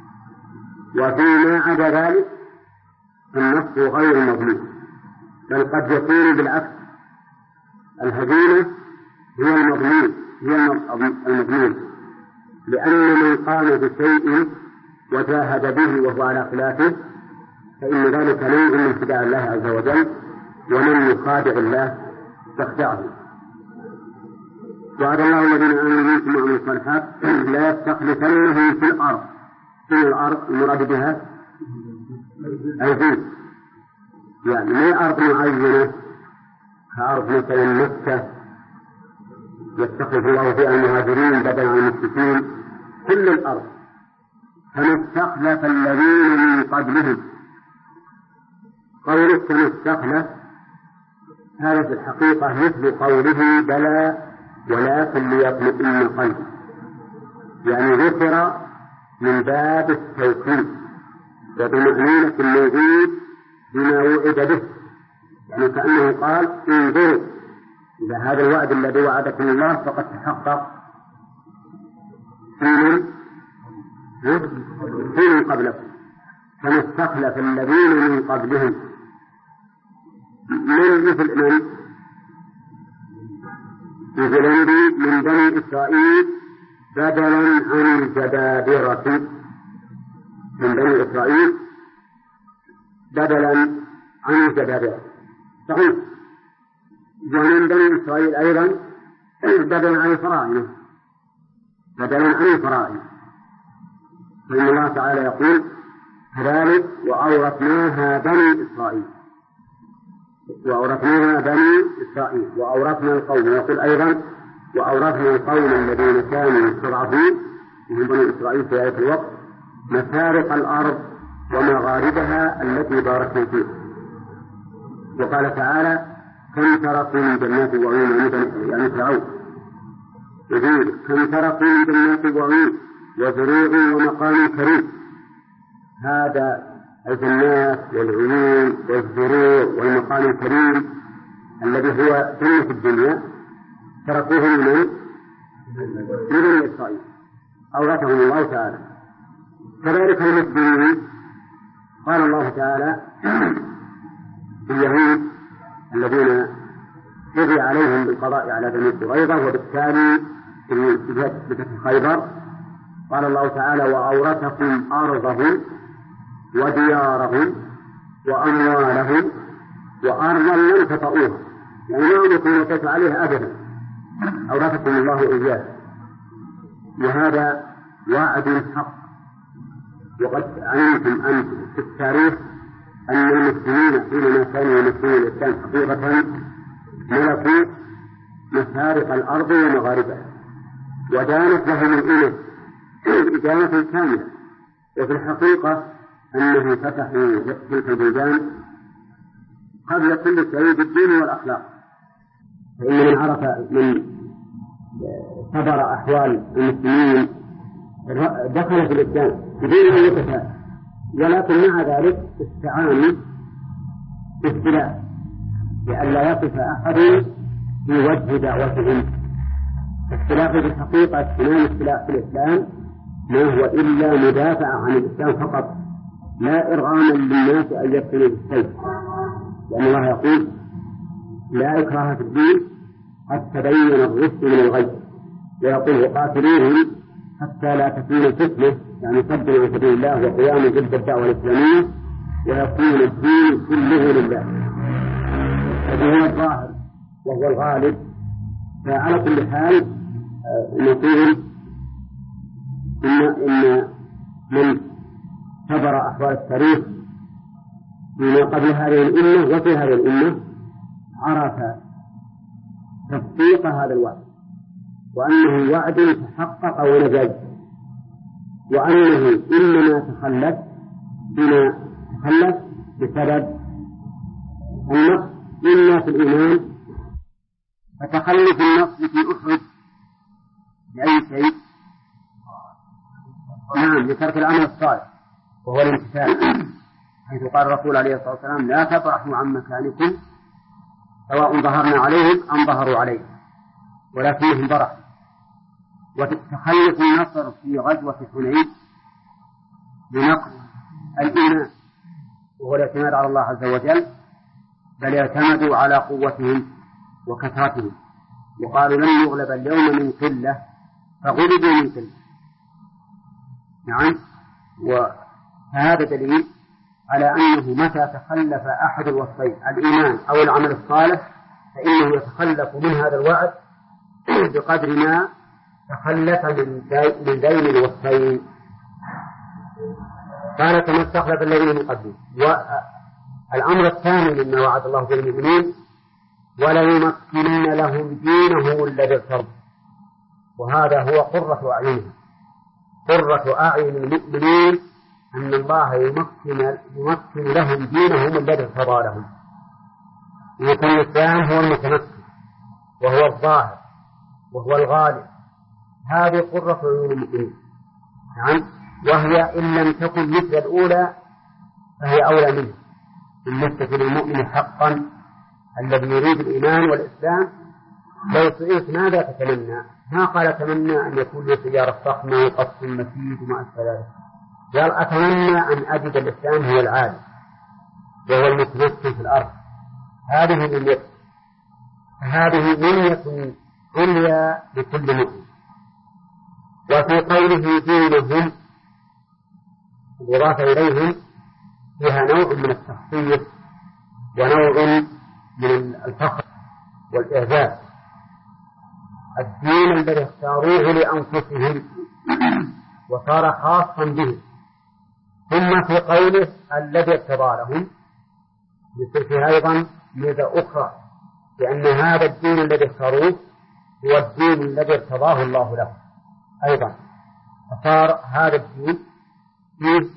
C: وفيما عدا ذلك النصر غير مضمون، بل قد يكون بالعكس، الهزيمة هي المضمون، لأن من قام بشيء وجاهد به وهو على خلافه فإن ذلك نوع من خداع الله عز وجل، ومن يخادع الله تخدعه. وعد الله الذين آمنوا منكم وعملوا الصالحات لا يستخلفنهم في الأرض. في الأرض المراد بها الجنس، يعني ما أرض معينة كأرض مثلا مكة يستخلف الله فيها المهاجرين بدلا عن المشركين، كل الأرض. كما استخلف الذين من قبلهم. قوله كما استخلف هذا في الحقيقة مثل قوله بلى ولكن ليطمئن قلبي، يعني ذكر من باب التوكيد وبمعنى الموجود بما وعد به، يعني كأنه قال: انظروا إلى هذا الوعد الذي وعدكم الله فقد تحقق حين قبلكم. كما استخلف الذين من قبلهم من مثل من بني إسرائيل بدلا عن الجبابرة، من بني إسرائيل بدلا عن الجبابرة، صحيح. ومن بني إسرائيل أيضا بدلا عن الفرائض، فإن الله تعالى يقول: كذلك وأورثناها بني إسرائيل، وأورثنا القوم. ويقول أيضا: وأورثنا القوم الذين كانوا يستضعفون من بني إسرائيل في ذلك الوقت مشارق الأرض ومغاربها التي باركنا فيها. وقال تعالى: كم تركوا من جنات وعيون، يعني فرعون يقول: كم تركوا من جنات وعيون وزروع ومقام كريم. هذا الجنات والعيون والزروع والمقام الكريم الذي هو سنة الدنيا تركوه من بني إسرائيل أورثهم الله تعالى. كذلك المسلمين قال الله تعالى اليهود الذين قضي عليهم بالقضاء على بني قريظة وبالتالي في خيبر قال الله تعالى وأورثكم أرضهم وديارهم وأموالهم وأرضا لم تطئوها، يعني ما يكون وقت عليها أبدا، أورثكم الله إياه. وهذا وعد حق. وقد علمتم أن في التاريخ أن المسلمين حينما كانوا يمثلون الإسلام حقيقة ملكوا مشارق الأرض ومغاربها ودانت لهم الإله إدانة كاملة، وفي الحقيقة أنهم فتحوا تلك البلدان قبل كل شيء بالدين والأخلاق. فإن من عرف من صبر أحوال المسلمين دخل في الإسلام بدون أن يتفاعل، ولكن مع ذلك استعانوا بالسلاح لئلا يقف أحد في وجه دعوتهم. السلاح في الحقيقة اهتمام السلاح في الإسلام ما هو إلا مدافع عن الإسلام فقط، لا إرغاما للناس أن يقتلوا بالسيف، لأن الله يقول لا إكراه في الدين قد تبين الرشد من الغي، ويقول وقاتلوهم حتى لا تكون فتنة، يعني صد عن سبيل الله وقيام ضد الدعوة الإسلامية ويكون الدين كله لله. هذا هو الظاهر وهو الغالب. فعلى كل حال نقول إن من صبر أحوال التاريخ فيما قبل هذه الأمة وفي هذه الأمة عرف تصديق هذا الوعد، وأنه وعد تحقق ونجاز، وأنه إنما تخلف بسبب النقص إلا في الإيمان. فتخلف النقص في أحد لأي شيء؟ نعم، لترك العمل الصالح وهو الامتثال، حيث قال الرسول عليه الصلاة والسلام لا تبرحوا عن مكانكم سواء ظهرنا عليهم أم ظهروا عليهم ولكنهم برحوا. وتخلف النصر في غزوة حنين بنقص الإيمان وهو الاعتماد على الله عز وجل، بل اعتمدوا على قوتهم وكثرتهم، وقالوا لن يغلب اليوم من قلة فغلبوا من قلة. نعم، وهذا دليل على أنه متى تخلف أحد الوصفين الإيمان أو العمل الصالح فإنه يتخلف من هذا الوعد بقدر ما تخلف من ذين الوصفين. قال كما استخلف الذين من قبله. والأمر الثاني مما وعد الله بالمؤمنين وليمكنن لهم دينهم الذي ارتضى، وهذا هو قرة أعينهم. قرة أعين المؤمنين أن الله يمكن لهم دينهم الذي ارتضى لهم. يكون الإسلام هو المتمكن وهو الظاهر وهو الغالب. هذه قرة عيون المؤمنين. نعم، وهي إن لم تكن مثل الأولى فهي أولى منه. بالنسبة للمؤمن حقا الذي يريد الإيمان والإسلام لو سئلت ماذا تتمنى؟ ما قال تمنى أن يكون لي سيارة فخمة وقصر مفيد وما أشبه ذلك، قال أتمنى أن أجد الإسلام هو العالم وهو المتمكن في الأرض. هذه منية، هذه منية عليا لكل مؤمن. وفي قوله دينهم الإضافة إليهم فيها نوع من التخصيص ونوع من الفخر والإعجاب. الدين الذي اختاروه لأنفسهم وصار خاصا به. ثم في قوله الذي ارتضى لهم يصير فيها أيضا ميزة أخرى، لأن هذا الدين الذي اختاروه هو الدين الذي ارتضاه الله له أيضا، فصار هذا الدين فيه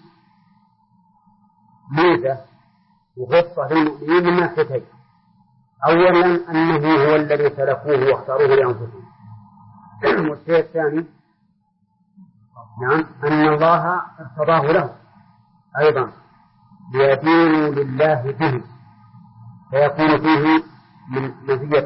C: ميزة وغصة للمؤمنين من ناحيتين. أولا أنه هو الذي سلكوه واختاروه لأنفسهم، والشيء الثاني نعم أن الله ارتضاه له أيضا ليدينوا لله به، فيكون فيه من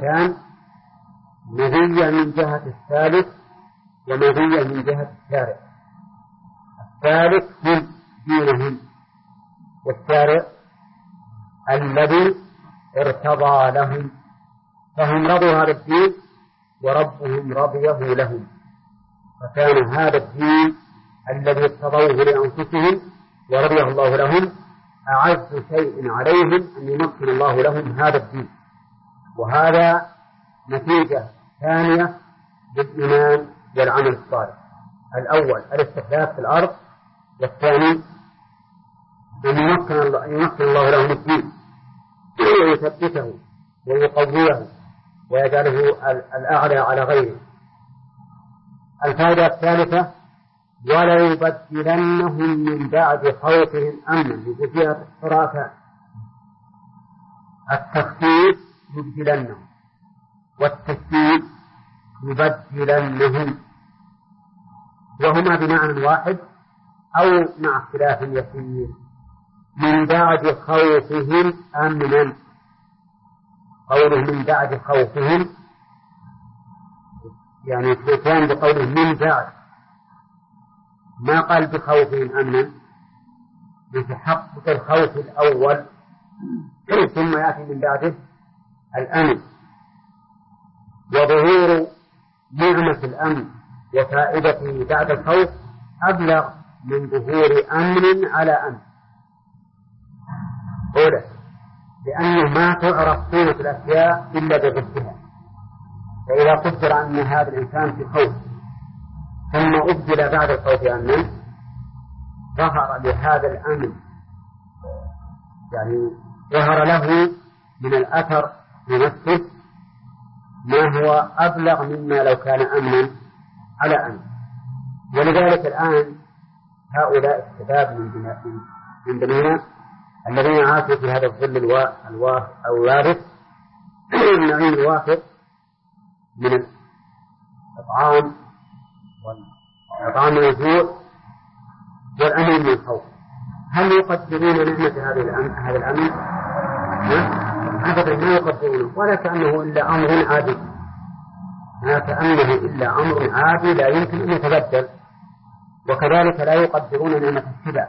C: الدينتان مذية من جهة الثالث ومذية من جهة الشارع. الثالث هم دينهم، والشارع الذي ارتضى لهم، فهم رضوا هذا الدين وربهم رضيه لهم، فكان هذا الدين الذي ارتضوه لأنفسهم ورضيه الله لهم أعز شيء عليهم أن يمكن الله لهم هذا الدين. وهذا نتيجة ثانية للإيمان والعمل الصالح: الأول الاستخلاف في الأرض، والثاني أن يمكن الله لهم الدين ويثبته ويقويه ويجعله الأعلى على غيره. الفائدة الثالثة: وليبدلنهم من بعد خوفهم أمنا، لجزئية الصراط. التخفيف يبدلنهم، والتشديد يبدلنهم، وهما بمعنى واحد أو مع اختلاف يسير. من بعد خوفهم أمنا، قوله من بعد خوفهم يعني كان بقوله من بعد، ما قال بخوفهم أمنا، بتحقق الخوف الأول ثم يأتي من بعده الأمن. وظهور نعمة الأمن وفائدته بعد الخوف أبلغ من ظهور أمن على أمن. أولا لأنه ما تعرف قيمة الأشياء إلا بضدها، فإذا قدر أن هذا الإنسان في خوف ثم أبدل بعد الخوف أمنا، ظهر لهذا الأمن، يعني ظهر له من الأثر في نفسه ما هو أبلغ مما لو كان أمنا على أمن. ولذلك الآن هؤلاء الشباب من بنينا الذين عاشوا في هذا الظل الوارث النعيم الوافر من الإطعام والإطعام من الجوع والأمن من الخوف، هل يقدرون نعمة هذا الأمن؟ أبدا ما يقدرونه، ولا كأنه إلا أمر عادي، ما كأنه إلا أمر عادي لا يمكن أن يتبدل. وكذلك لا يقدرون نعمة الشبع،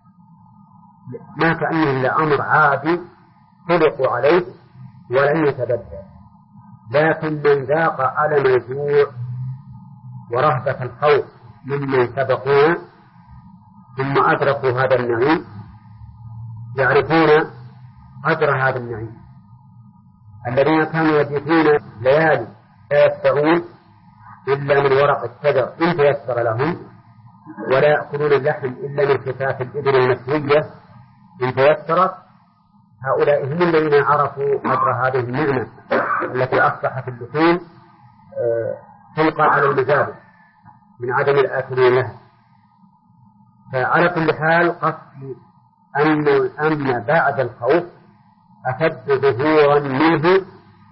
C: ما كأنه إلا أمر عادي خلقوا عليه ولن يتبدل. لكن من ذاق ألم الجوع ورهبة الخوف ممن سبقونا ثم أدركوا هذا النعيم يعرفون قدر هذا النعيم. الذين كانوا يبيتون ليالي لا يشبعون إلا من ورق الشجر إن تيسر لهم، ولا يأكلون اللحم إلا من كتاف الإبل المسوية إن تيسرت، هؤلاء هم الذين عرفوا قدر هذه النعمة التي أصبحت اللحوم تلقى على المزابل من عدم الآكلين لها. فعلى كل حال قصدي أن الأمن بعد الخوف أشد ظهورا منه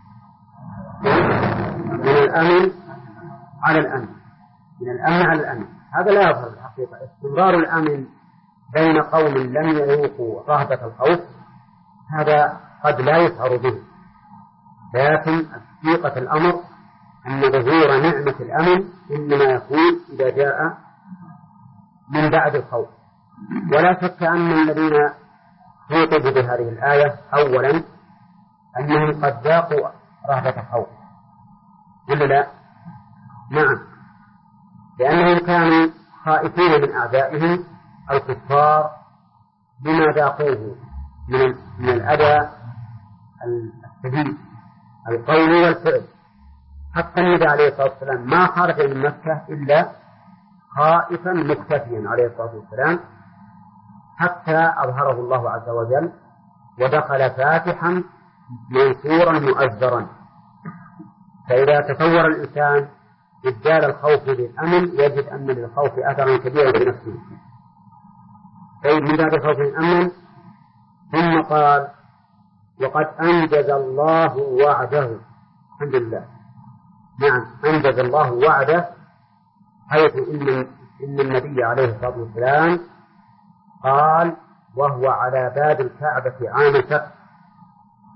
C: من الأمن على الأمن، من الأمن على الأمن. هذا لا يظهر الحقيقة. استمرار الأمن بين قوم لم يذوقوا رهبة الخوف هذا قد لا يشعر به، لكن حقيقة الأمر أن ظهور نعمة الأمن إنما يكون إذا جاء من بعد الخوف. ولا شك أن الذين يوقظوا بهذه الآية أولا أنهم قد ذاقوا رهبة الخوف، ولا لا؟ نعم، لأنهم كانوا خائفين من أعدائهم الكفار بما ذاقوه من الأذى الشديد القول والفعل. حتى النبي عليه الصلاة والسلام ما خرج من مكة إلا خائفا مختفيا عليه الصلاة والسلام، حتى أظهره الله عز وجل ودخل فاتحا منصورا مؤزرا. فإذا تصور الإنسان إبدال الخوف للأمن يجد أن للخوف أثرا كبيرا بنفسه. طيب من بعد خوف الأمن ثم قال وقد أنجز الله وعده. الحمد لله، نعم أنجز الله وعده، حيث إن النبي عليه الصلاة والسلام قال وهو على باب الكعبة عام سبت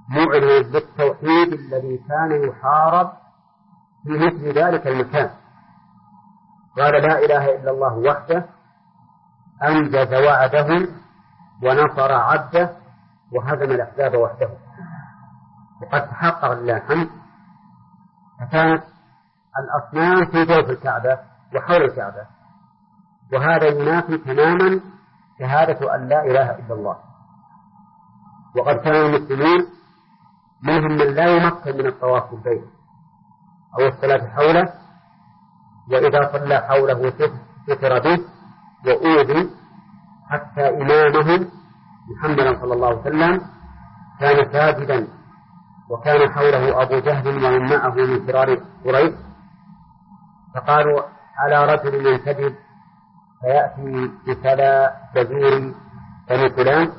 C: معلن بالتوحيد الذي كان يحارب في مثل ذلك المكان. قال لا إله إلا الله وحده أنجز وعده ونصر عبده وهزم الأحزاب وحده. وقد تحقق لله الحمد، فكانت الأصنام في جوف الكعبة وحول الكعبة، وهذا ينافي تماما شهادة أن لا إله إلا الله. وقد كان المسلمين منهم من لا يمكن من الطواف في البيت أو الصلاة حوله، وإذا صلى حوله ستر به وأوذي، حتى إمامهم محمد صلى الله عليه وسلم كان ساجدا، وكان حوله أبو جهل ومن معه من فرار قريش، فقالوا على رجل ينتدب فيأتي بسلا جزور بني فلان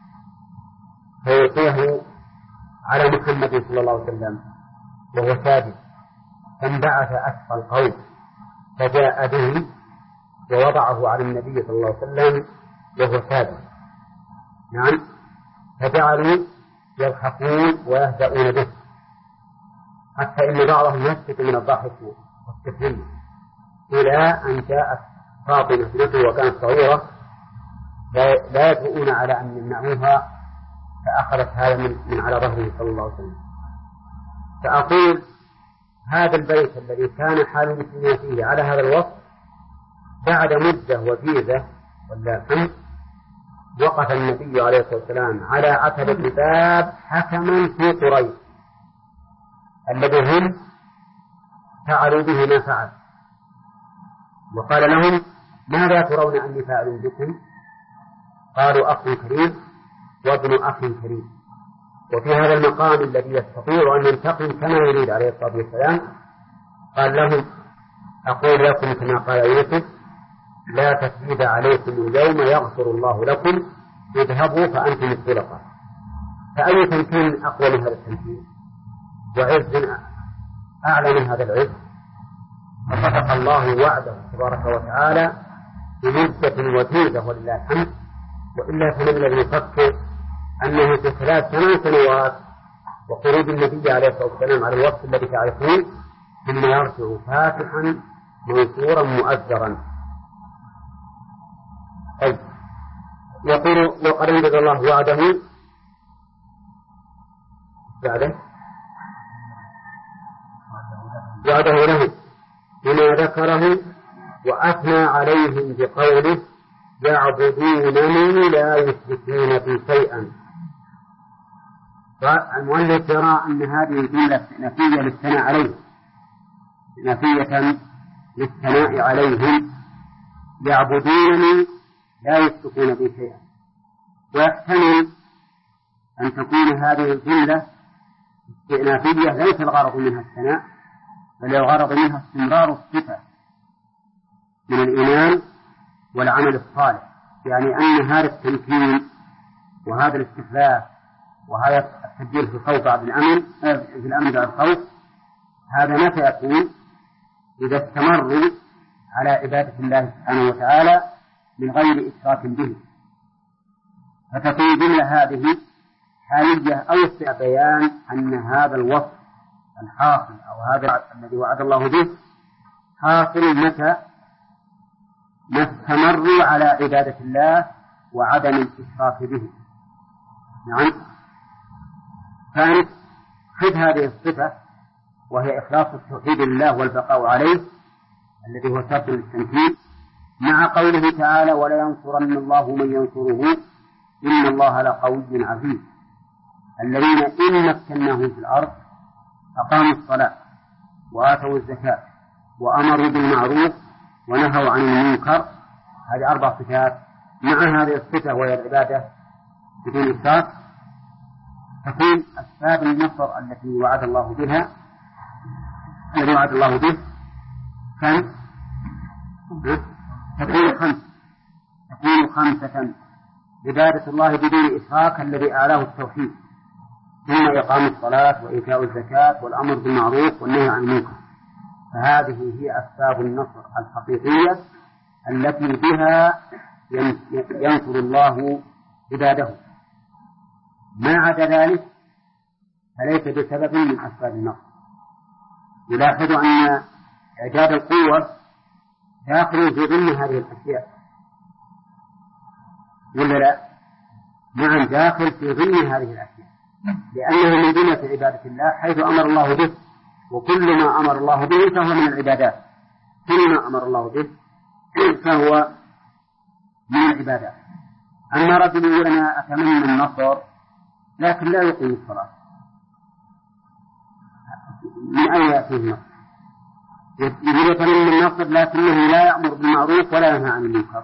C: فيلقيه على محمد صلى الله عليه وسلم وهو ساجد، فانبعث أشقى القوم فجاء به ووضعه على النبي صلى الله عليه وسلم وهو ساجد. نعم، فجعلوا يضحكون ويهزؤون به، حتى إن بعضهم يسكت من الضحك والتكريم، إلى أن جاءت فاطمة ابنته وكانت صغيرة لا يجرؤون على أن يمنعوها، فأخذت هذا من على ظهره صلى الله عليه وسلم. فأقول هذا البيت الذي كان حال المسلمين فيه على هذا الوصف بعد مدة وجيزة والله الحمد وقف النبي عليه الصلاة والسلام على عتبة باب حكما في قريش الذي هم فعلوا به ما فعل، وقال لهم ماذا ترون أني فاعل بكم؟ قالوا أخ كريم وابن أخ كريم. وفي هذا المقام الذي يستطيع أن ينتقم كما يريد عليه الصلاة والسلام قال لهم أقول لكم كما قال يوسف لا تثبيت عليكم اليوم يغفر الله لكم اذهبوا فأنتم الطلقاء. فأي تمكين أقوى من هذا التمكين وعز أعلى من هذا العز؟ فصدق الله وعده تبارك وتعالى بمدة وجيزة ولله الحمد. وإلا فمن الذي يفكر أنه في خلال 8 سنوات وخروج النبي عليه الصلاة والسلام على الوقت الذي تعرفون ثم يرجع فاتحا منصورا مؤزرا. طيب يقول وقد انجز الله وعده له بما ذكره وأثنى عليهم بقوله يعبدونني لا يشركون بي شيئا. فالمؤلف يرى أن هذه الجملة نفية للثناء عليهم، نفية للثناء عليهم، يعبدونني لا يشركون بي شيئا. ويحتمل أن تكون هذه الجملة استئنافية ليس الغرض منها الثناء، بل الغرض منها استمرار الصفة من الإيمان والعمل الصالح، يعني أن هذا التمكين وهذا الاستخلاف وهذا التسجيل في الخوف بعد الأمن في الأمن بعد الخوف هذا متى يكون؟ إذا استمروا على عبادة الله سبحانه وتعالى من غير إشراك به. فتكون الجملة هذه حالية أو بيان أن هذا الوصف الحاصل أو هذا الذي وعد الله به حاصل متى ما استمروا على عبادة الله وعدم الإشراك به. نعم، كانت خذ هذه الصفة وهي إخلاص التوحيد لله والبقاء عليه الذي هو شرط التمكين، مع قوله تعالى ولا ينصرن الله من ينصره إن الله لقوي عزيز. الذين إن مكناهم في الأرض أقاموا الصلاة وآتوا الزكاة وأمروا بالمعروف ونهوا عن المنكر، هذه 4 صفات. مع هذه الصفة وهي العبادة بدون إشراك تكون أسباب النصر التي وعد الله بها الذي وعد الله به كم؟ تكون 5 عبادة الله بدون إشراك الذي أعلاه التوحيد، ثم إقام الصلاة وإيتاء الزكاة والأمر بالمعروف والنهي عن المنكر. فهذه هي أسباب النصر الحقيقية التي بها ينصر الله عباده. ما عدا ذلك فليس بسبب من أسباب النقص. يلاحظ أن إعداد القوة داخل في ضمن هذه الأشياء، ولا لا؟ نعم، داخل في ضمن هذه الأشياء، لأنه من جملة عبادة الله حيث أمر الله به، وكل ما أمر الله به فهو من العبادات، كل ما أمر الله به فهو من العبادات. أما رجل يقول أنا أتمنى النصر لكن لا يقيم الصلاة، من أين يأتيه النصر؟ يقول يتمنى النصر لكنه لا يأمر بالمعروف ولا ينهى عن المنكر،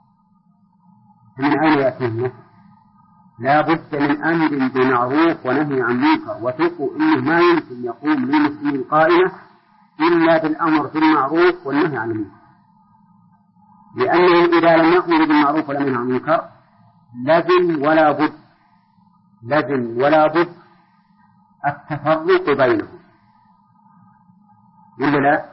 C: من أين يأتيه النصر؟ لا بد من أمر بمعروف ونهي عن منكر، وثقوا إنه ما يمكن يقوم للمسلمين قائمة إلا بالأمر بالمعروف والنهي عن المنكر، لأنه إذا لم يأمر بالمعروف ولم ينهى عن المنكر لازم ولا بد التفرق بينهم، ولا لا؟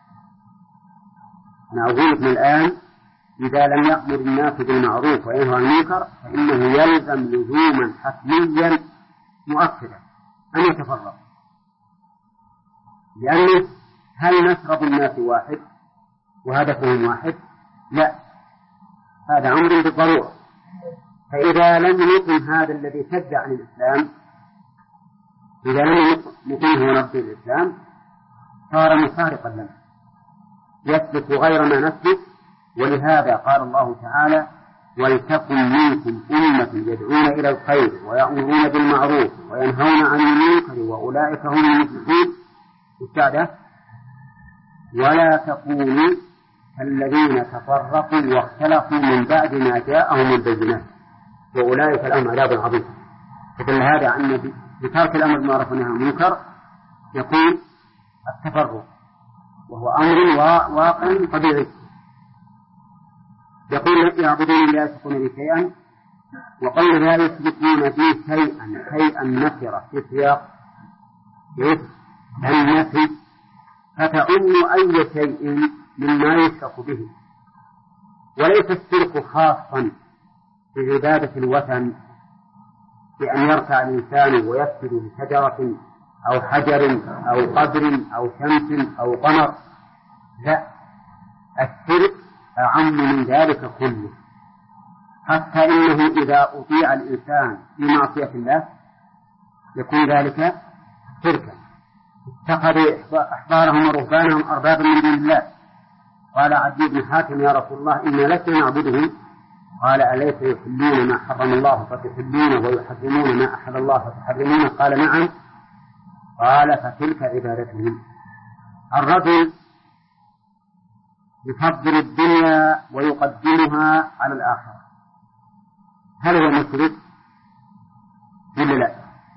C: أنا أقول لكم الآن إذا لم يأمر الناس بالمعروف وينهى عن المنكر فإنه يلزم لزوما حتميا مؤكدا أن يتفرق، لأنه هل نشرب الناس واحد وهدفهم واحد؟ لا، هذا أمر بالضرورة. فإذا لم يقم هذا الذي شد عن الإسلام، إذا لم يقمه ونبذ الإسلام صار مفارقا لنا، يسلك غير ما نسلك. ولهذا قال الله تعالى: ولتكن منكم أمة يدعون إلى الخير ويأمرون بالمعروف وينهون عن المنكر وأولئك هم المفلحون. والسعادة ولا تكونوا كالذين تفرقوا واختلفوا من بعد ما جاءهم البينات وأولئك لهم عذاب عظيم. فدل هذا أن بترك الأمر بالمعروف والنهي عن المنكر يكون التفرق، وهو أمر واقع طبيعي. يقول: يعبدون لا يشركون به شيئا، وقول لا يشركون به شيئا نكرة في سياق النفي، فتعم أي شيء مما يشرك به، وليس الشرك خاصا بعبادة الوثن بأن يرفع الإنسان ويسجد لشجرة أو حجر أو قبر أو شمس أو قمر، لا، الشرك أعم من ذلك كله، حتى إنه إذا أطيع الإنسان في معصية الله يكون ذلك شركا. اتخذوا أحبارهم ورهبانهم أربابا من دون الله. قال عدي بن حاتم: يا رسول الله، إنا لسنا نعبدهم. قال: أليس يحلون ما حرم الله فتحلونه ويحرمون ما أحل الله فتحرمونه؟ قال: نعم. قال: فتلك عبادتهم. الرجل يفضل الدنيا ويقدمها على الآخرة، هل هو مشرك ولا لا؟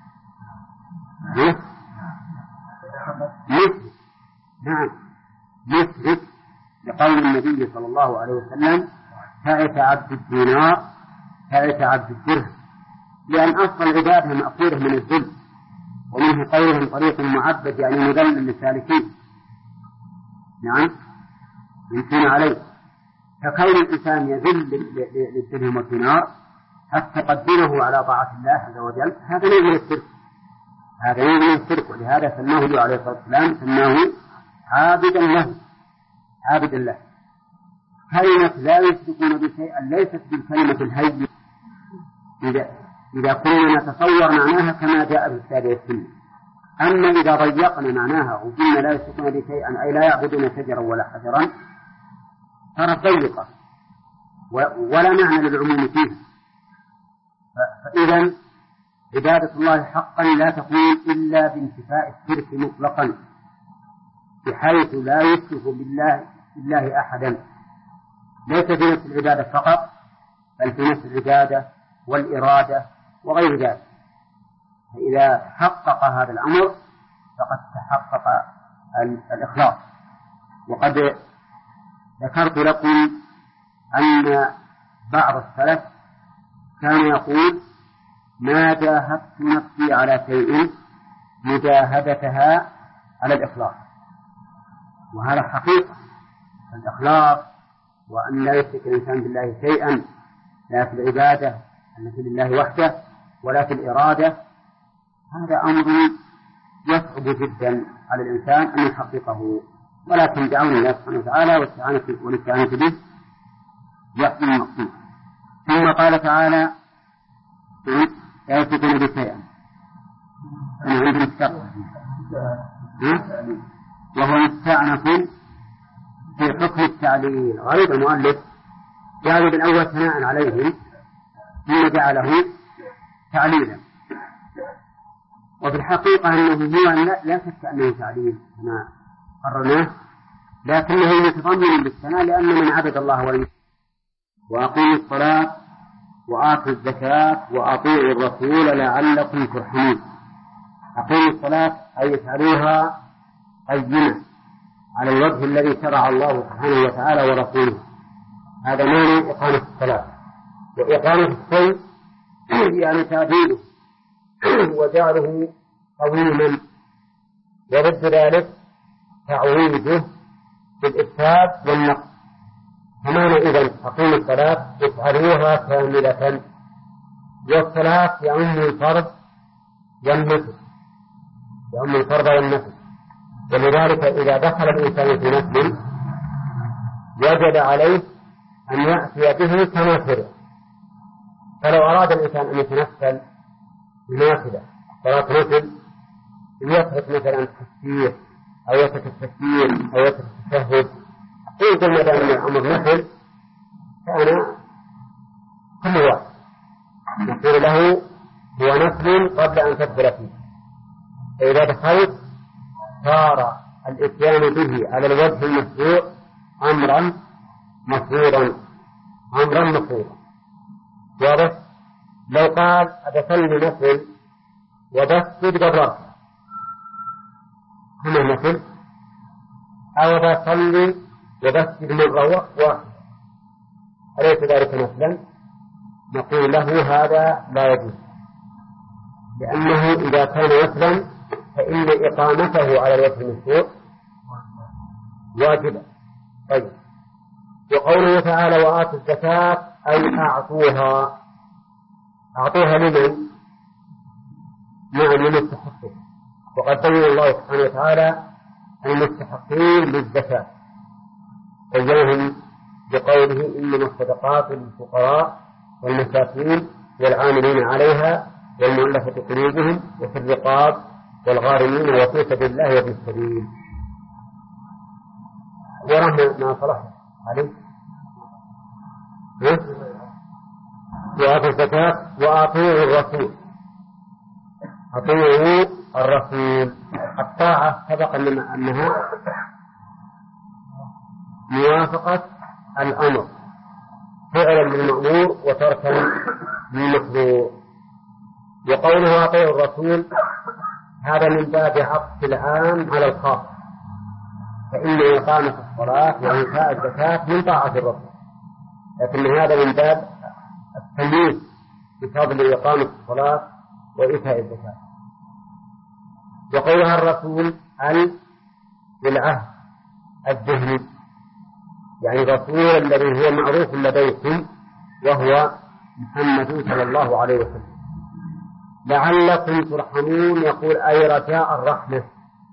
C: مشرك، نعم مشرك، لقول النبي صلى الله عليه وسلم: تعس عبد الدينار تعس عبد الدرهم، لأن أصل العبادة مأخوذة من الذل، ومنه قولهم طريق معبد يعني مذلل للسالكين، نعم يمكن عليه. فكون الإنسان يذل للدرهم والدينار حتى تقدمه على طاعة الله عز وجل، هذا نوع من الشرك، هذا نوع من الشرك. ولهذا سماه عليه الصلاة والسلام سماه عابدا له، عابدا له. كلمة لا يشركون بشيئا ليست بالكلمة الهيئة إذا كنا نتصور معناها كما جاء في الكتاب والسنة. أما إذا ضيقنا معناها وقلنا لا يشركون بشيئا أي لا يعبدون شجرا ولا حجرا صارت ضيقة ولا معنى للعموم فيها. فإذا عبادة الله حقا لا تكون إلا بانتفاء الشرك مطلقا، بحيث لا يشرك بالله أحدا، ليس في نفس العبادة فقط بل في نفس العبادة والإرادة وغير ذلك. فإذا حقق هذا الأمر فقد تحقق الإخلاص. وقد ذكرت لكم أن بعض السلف كان يقول: ما جاهدت نفسي على شيء مجاهدتها على الإخلاص. وهذا حقيقة الإخلاص، وأن لا يشرك الإنسان بالله شيئا، لا في العبادة التي لله وحده ولا في الإرادة، هذا أمر يصعب جدا على الإنسان أن يحققه، ولكن بعون الله سبحانه وتعالى والاستعانة به يحصل المقصود. ثم قال تعالى لا يشركون به شيئا، أنا عندي الشرط وهو يستأنف في حكم التعليل. غريب المؤلف جعل بالأول ثناء عليهم ثم جعله تعليلا، وفي الحقيقة أنه هو لا شك أنه تعليل كما قررناه، لكنه متضمن بالثناء لأن من عبد الله ولم وأقيموا الصلاة وآتوا الزكاة وأطيعوا الرسول لعلكم ترحمون. أقيموا الصلاة أي اجعلوها قيمة على الوجه الذي شرع الله سبحانه وتعالى ورسوله، هذا معنى إقامة الصلاة. وإقامة الشيء يعني تعديله وجعله قويما، وضد ذلك تعويضه بالإفساد والنقص. فمعنى إذن أقيموا الصلاة افعلوها كاملة، والصلاة يعم الفرض والنفل، يعم الفرض والنفل، ولذلك إذا دخل الإنسان في نفل وجب عليه أن يأتي به كما شرع. فلو أراد الإنسان أن يتنفل بنافلة صلاة نفل يترك مثلا التكبير أو يترك التكبير أو يترك التشهد، يقول ما دام الأمر نفل كان كل واحد نقول له هو نفل قبل أن تدخل فيه، فإذا دخلت صار الإتيان به على الوجه المشروع أمرا مفروضا. واضح؟ لو قال أدخلني نفل وبسجد قبل هنا نفل، أو بصلي وبسجد مرة واحدة، أليس ذلك نفلا؟ نقول له هذا لا يجوز، لأنه إذا كان نفلا فإن إقامته على الوجه المشروع واجبة. طيب، وقوله تعالى وآتوا الزكاة أي أعطوها لمن؟ للمستحقين، وقد بين الله سبحانه وتعالى المستحقين للزكاة بينهم بقوله إنما الصدقات للفقراء والمساكين والعاملين عليها والمؤلفة قلوبهم وفي الرقاب والغارمين وفي سبيل الله وفي السبيل. ورحمة ما صلح عليه وآتوا الزكاة وأطيعوا الرسول. أطيعوا الرسول، الطاعة سبق أنها موافقة الأمر، فعلا للمأمور وتركا للمكروه. وقوله أطيعوا الرسول هذا من باب عطف العام على الخاص، فإن إقامة الصلاة وإيتاء الزكاة من طاعة الرسول، لكن هذا من باب التمييز بفضل إقامة الصلاة وإيتاء الزكاة. وقولها الرسول للعهد الذهني، يعني الرسول الذي هو معروف لديكم وهو محمد صلى الله عليه وسلم. لعلكم ترحمون يقول أي رجاء الرحمة،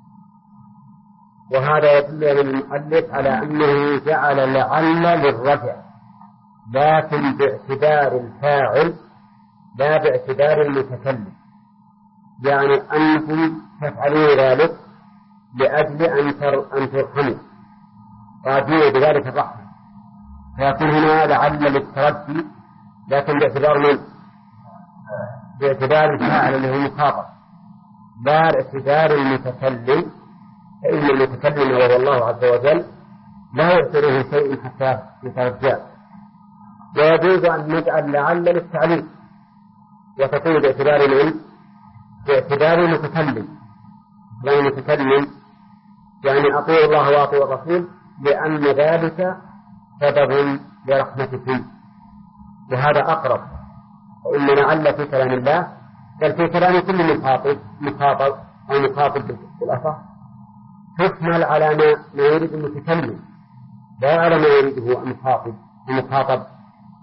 C: وهذا يدل المؤلف على أنه جعل لعل للرجع، لكن باعتبار الفاعل لا باعتبار المتكلم، يعني أنكم تفعلون ذلك لأجل أن ترحموا راجعوا بذلك الرحمة، فيكون هنا لعل للترجي، لكن باعتبار من؟ باعتبار الفاعل اللي هو المخاطب، لا باعتبار المتكلم، فإن المتكلم وهو الله عز وجل لا يعتريه شيء حتى يترجع. ويجوز أن نجعل لعل للتعليم وتكون باعتبار من؟ باعتبار المتكلم، لا المتكلم يعني أطيعوا الله وأطيعوا الرسول لأن ذلك سبب لرحمتكم، وهذا أقرب. وإن لعل في كلام الله بل في كلام كل مخاطب أو مخاطب بالأصح تحمل على ما يريد المتكلم لا على ما يريده المخاطب.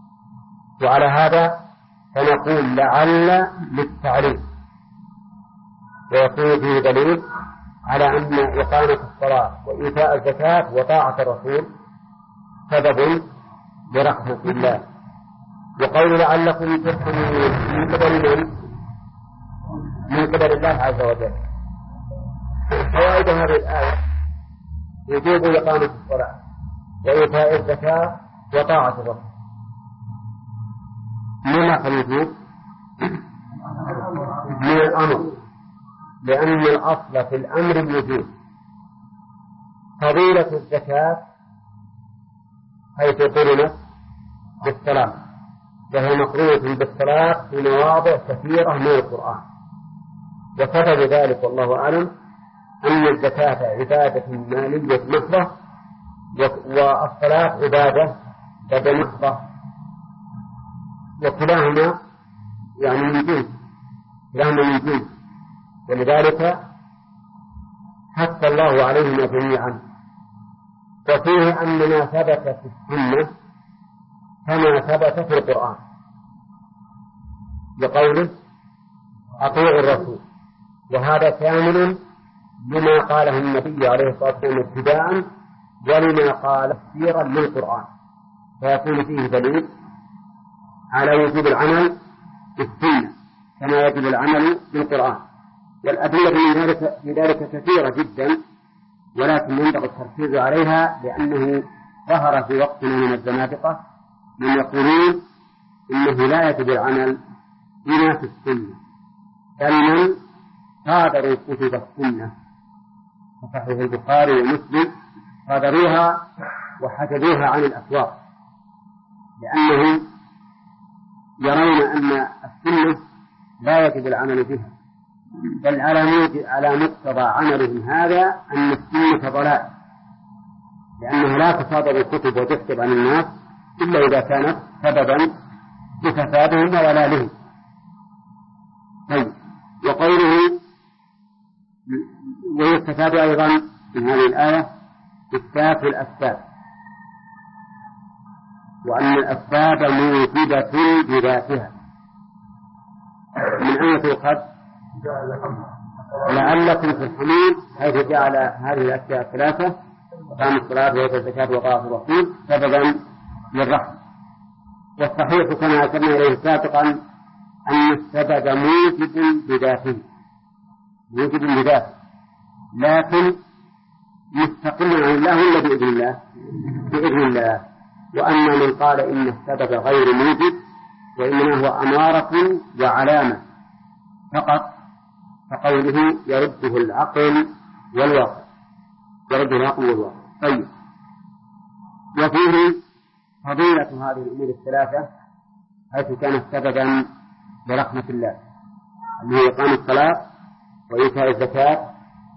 C: وعلى هذا فنقول لعل للتعليم، ويكون فيه دليل على أن إقامة الصلاة وإيتاء الزكاة وطاعة الرسول سبب برحمة الله. وقول لعلكم ترحمون من قبل من؟ من قبل الله عز وجل. فوائد هذه الآية وجوب إقامة الصلاة وإيتاء الزكاة وطاعة الرسول. ما الوجوب؟ من الأمر، لأن الأصل في الأمر الوجوب. فضيلة الزكاة حيث قرنت بالصلاة، وهي مقرونة بالصلاة في مواضع كثيرة من القرآن. وسبب ذلك والله أعلم أن الزكاة عبادة مالية محضة، والصلاة عبادة بدنية محضة، وكلاهما يعني من جنس، كلاهما من جنس، ولذلك حث الله عليهما جميعا. وفيه أن ما ثبت في السنة كما ثبت في القرآن، لقوله أطيعوا الرسول، وهذا كامل لما قاله النبي عليه الصلاة والسلام ابتداء ولما قال تفسيرا للقرآن، فيكون فيه دليل على وجوب العمل بالسنة كما يجب العمل بالقرآن. والأدلة في ذلك كثيرة جدا، ولكن ينبغي التركيز عليها، لأنه ظهر في وقتنا من الزنادقة من يقولون إنه لا يجب العمل بما في السنة، بل من صادروا كتب السنة كصحيح البخاري ومسلم صادروها وحجبوها عن الأسواق، لأنهم يرون أن السنة لا يجب العمل بها، بل على مقتضى عملهم هذا أن السنة ضلال، لأنه لا تصادر الكتب وتكتب عن الناس إلا إذا كانت سببا لفسادهم وضلالهم. طيب، وقوله ويستفاد أيضا من هذه الآية إثبات الأسباب، وأن الأسباب موجودة بذاتها. من أين تؤخذ؟ لعلكم ترحمون، حيث جعل هذه الأشياء الثلاثة إقام الصلاة وإيتاء الزكاة وطاعة الرسول سببا للرحمة. والصحيح كما أشرنا إليه سابقا أن السبب موجب بذاته، موجب بذاته، لكن مستقل عن الله ولا بإذن الله؟ بإذن الله. وأما من قال إن السبب غير موجب وإنما هو أمارة وعلامة فقط، فقوله يرده العقل والواقع، يرده العقل والواقع. طيب، وفيه فضيلة هذه الأمور الثلاثة حيث كانت سببا برحمة الله، اللي هي إقام الصلاة وإيتاء الزكاة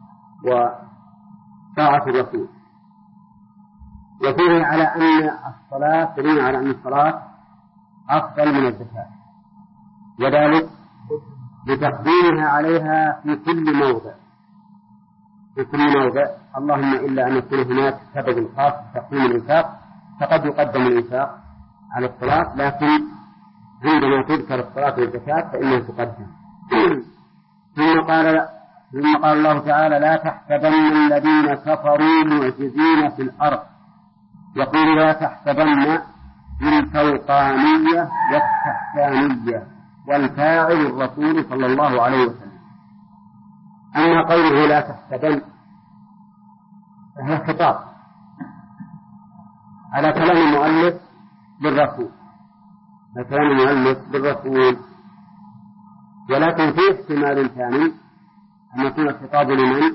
C: وطاعة الرسول. وفيه على أن الصلاة دليل على أن الصلاة أفضل من الزكاة، وذلك بتقديمها عليها في كل موضع، في كل موضع، اللهم إلا أن يكون هناك سبب خاص تقديم الإنفاق، فقد يقدم الإنفاق على الصلاة، لكن عندما تذكر الصلاة والزكاة فإنها تقدم. ثم قال الله تعالى لا تحسبن الذين كفروا معجزين في الأرض، يقول لا تحسبن بالفوقانية والتحتانية، والفاعل الرسول صلى الله عليه وسلم. أما قوله لا تحسبن فهي خطاب على كلام المؤلف للرسول، كلام المؤلف للرسول، ولكن في احتمال ثاني أن يكون الخطاب لمن؟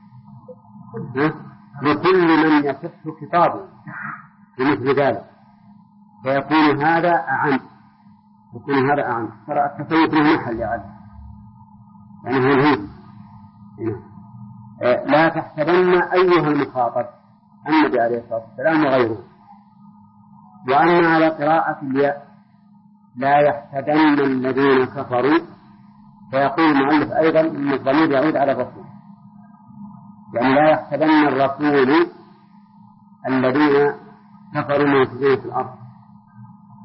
C: لكل من يصح خطابه بمثل ذلك، فيكون هذا أعم، يكون هذا أعم. ترى التسويق له محل يعني هو لا تحسبن أيها المخاطب النبي عليه الصلاة والسلام وغيره. وأما على قراءة الياء لا يحسبن الذين كفروا، فيقول المؤلف أيضا إن الضمير يعود على الرسول، يعني لا يحسبن الرسول الذين كفروا موجودين في الأرض.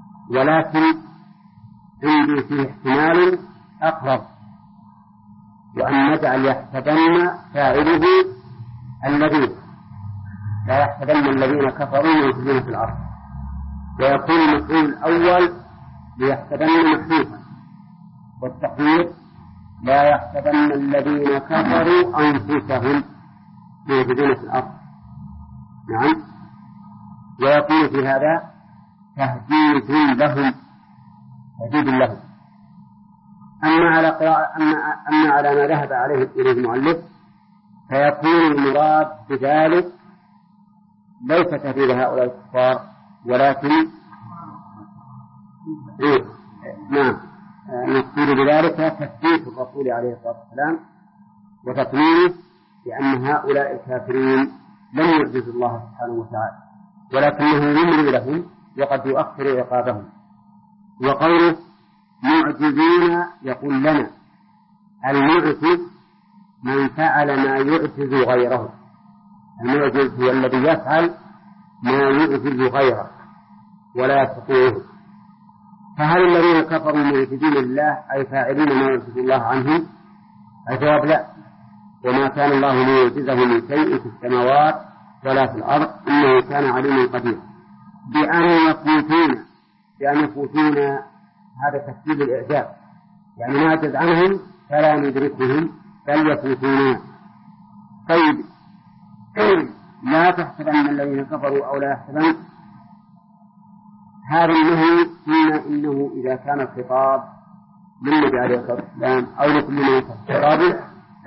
C: ولكن عندي فيه احتمال أقرب، وأن نجعل يحسبن فاعله الذين، لا يحسبن الذين كفروا يفسدون في الأرض، ويكون المفعول الأول ليحسبن محذوفا، والتقدير لا يحسبن الذين كفروا أنفسهم يفسدون في الأرض. نعم. ويكون في هذا تهديد لهم، تهديد لهم. أما على ما ذهب عليه إليه المؤلف فيكون المراد بذلك ليس تهديد هؤلاء الكفار، ولكن نقول بذلك تثبيت الرسول عليه الصلاة والسلام وتطمينه بأن هؤلاء الكافرين لم يعجزوا الله سبحانه وتعالى، ولكنه يملي لهم وقد يؤخر عقابهم. وقوله معجزين يقول لنا المعجز من فعل ما يعجز غيره، المعجز هو الذي يفعل ما يعجز غيره ولا يستطيعه. فهل الذين كفروا معجزين لله أي فاعلين ما يعجز الله عنهم؟ الجواب لا، وما كان الله ليعجزه من شيء في السماوات ولا في الأرض إنه كان عليما قديرا. بأن يفوتون هذا تفسير الإعجاز، يعني نعجز عنهم فلا ندركهم بل يفوتون. طيب لا تحسبن الذين كفروا أو لا يحسبن، هذا النهي قلنا إنه إذا كان الخطاب للنبي عليه الصلاة والسلام أو لكل من يفهم خطابه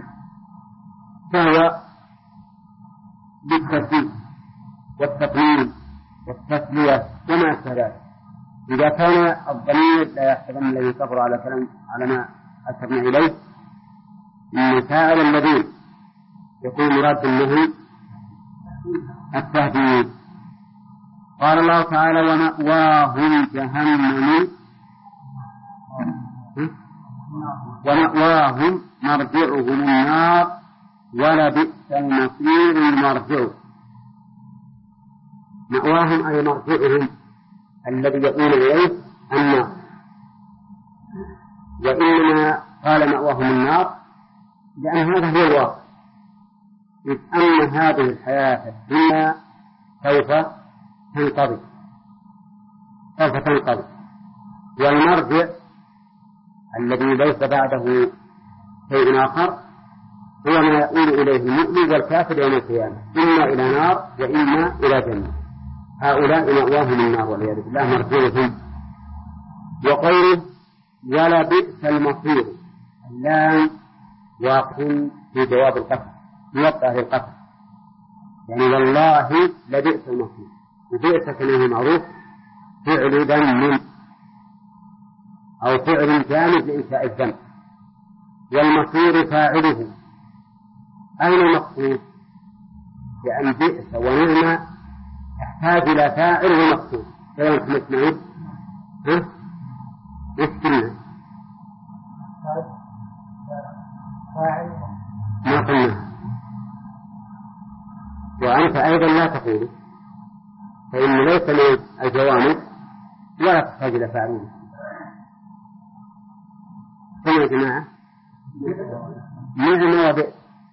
C: فهو بالتسليم والتقليل والتسلية وما أشبه ذلك. إذا كان الضمير لا يحسبن الذين كفروا على كلام على ما أشرنا إليه إن فاعل الذين يكون مراد النهي التهديد. قال الله تعالى ومأواهم جهنم ومأواهم مرجعهم النار ولبئس المصير المرجع. مأواهم أي مرجعهم الذي يؤول إليه النار، وإنما قال مأواهم النار لأن هذا هو الواقع، إذ أن هذه الحياة الدنيا سوف تنقضي، والمرجع الذي ليس بعده شيء آخر هو ما يؤول إليه المؤمن والكافر يوم القيامة، إما إلى نار وإما إلى جنة. هؤلاء مأواهم النار والعياذ بالله مرجعهم. وقوله ولبئس المصير، اللام واقع في جواب القسم يوقع في القسم، يعني والله لبئس المصير. وبئس كما هو معروف فعل ذم أو فعل جامد لإنشاء الذنب، والمصير فاعله. أين المقصود؟ لأن بئس ونعمة تحتاج إلى فاعل ومقصود. كلام محمد اسماعيل يسكننا ما قلنا، وأنت أيضا لا تقول، فإن ليس من الجوامع ولا تحتاج إلى فاعل. ثم يا جماعة نعمة وبئس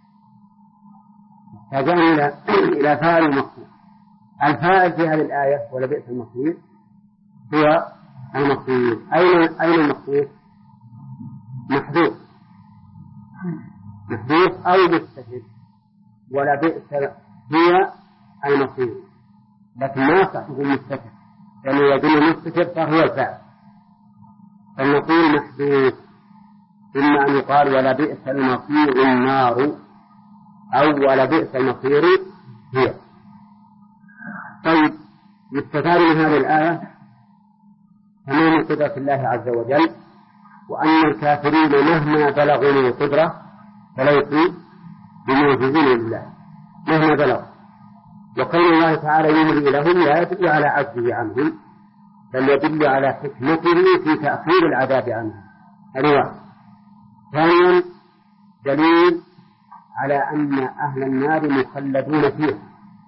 C: تحتاجان إلى فاعل ومقصود. الفاعل في هذه الآية ولبئس المصير هو المقصود. أين المقصود؟ محذوف أو مستتر، ولبئس هي المصير، لكن ما تحذف مستتر لأنه يدل مستتر فهو الفاعل، فالمقصود محذوف. إما أن يقال ولبئس المصير النار أو ولبئس المصير هي. طيب يستفاد من هذه الآية تمام قدرة الله عز وجل، وأن الكافرين مهما بلغوا من القدرة فليسوا بمعجزين لله مهما بلغوا. وقول الله تعالى يملي لهم لا يدل على عجزه عنهم بل يدل على حكمته في تأخير العذاب عنهم. هذا ثانيا دليل على أن أهل النار مخلدون فيها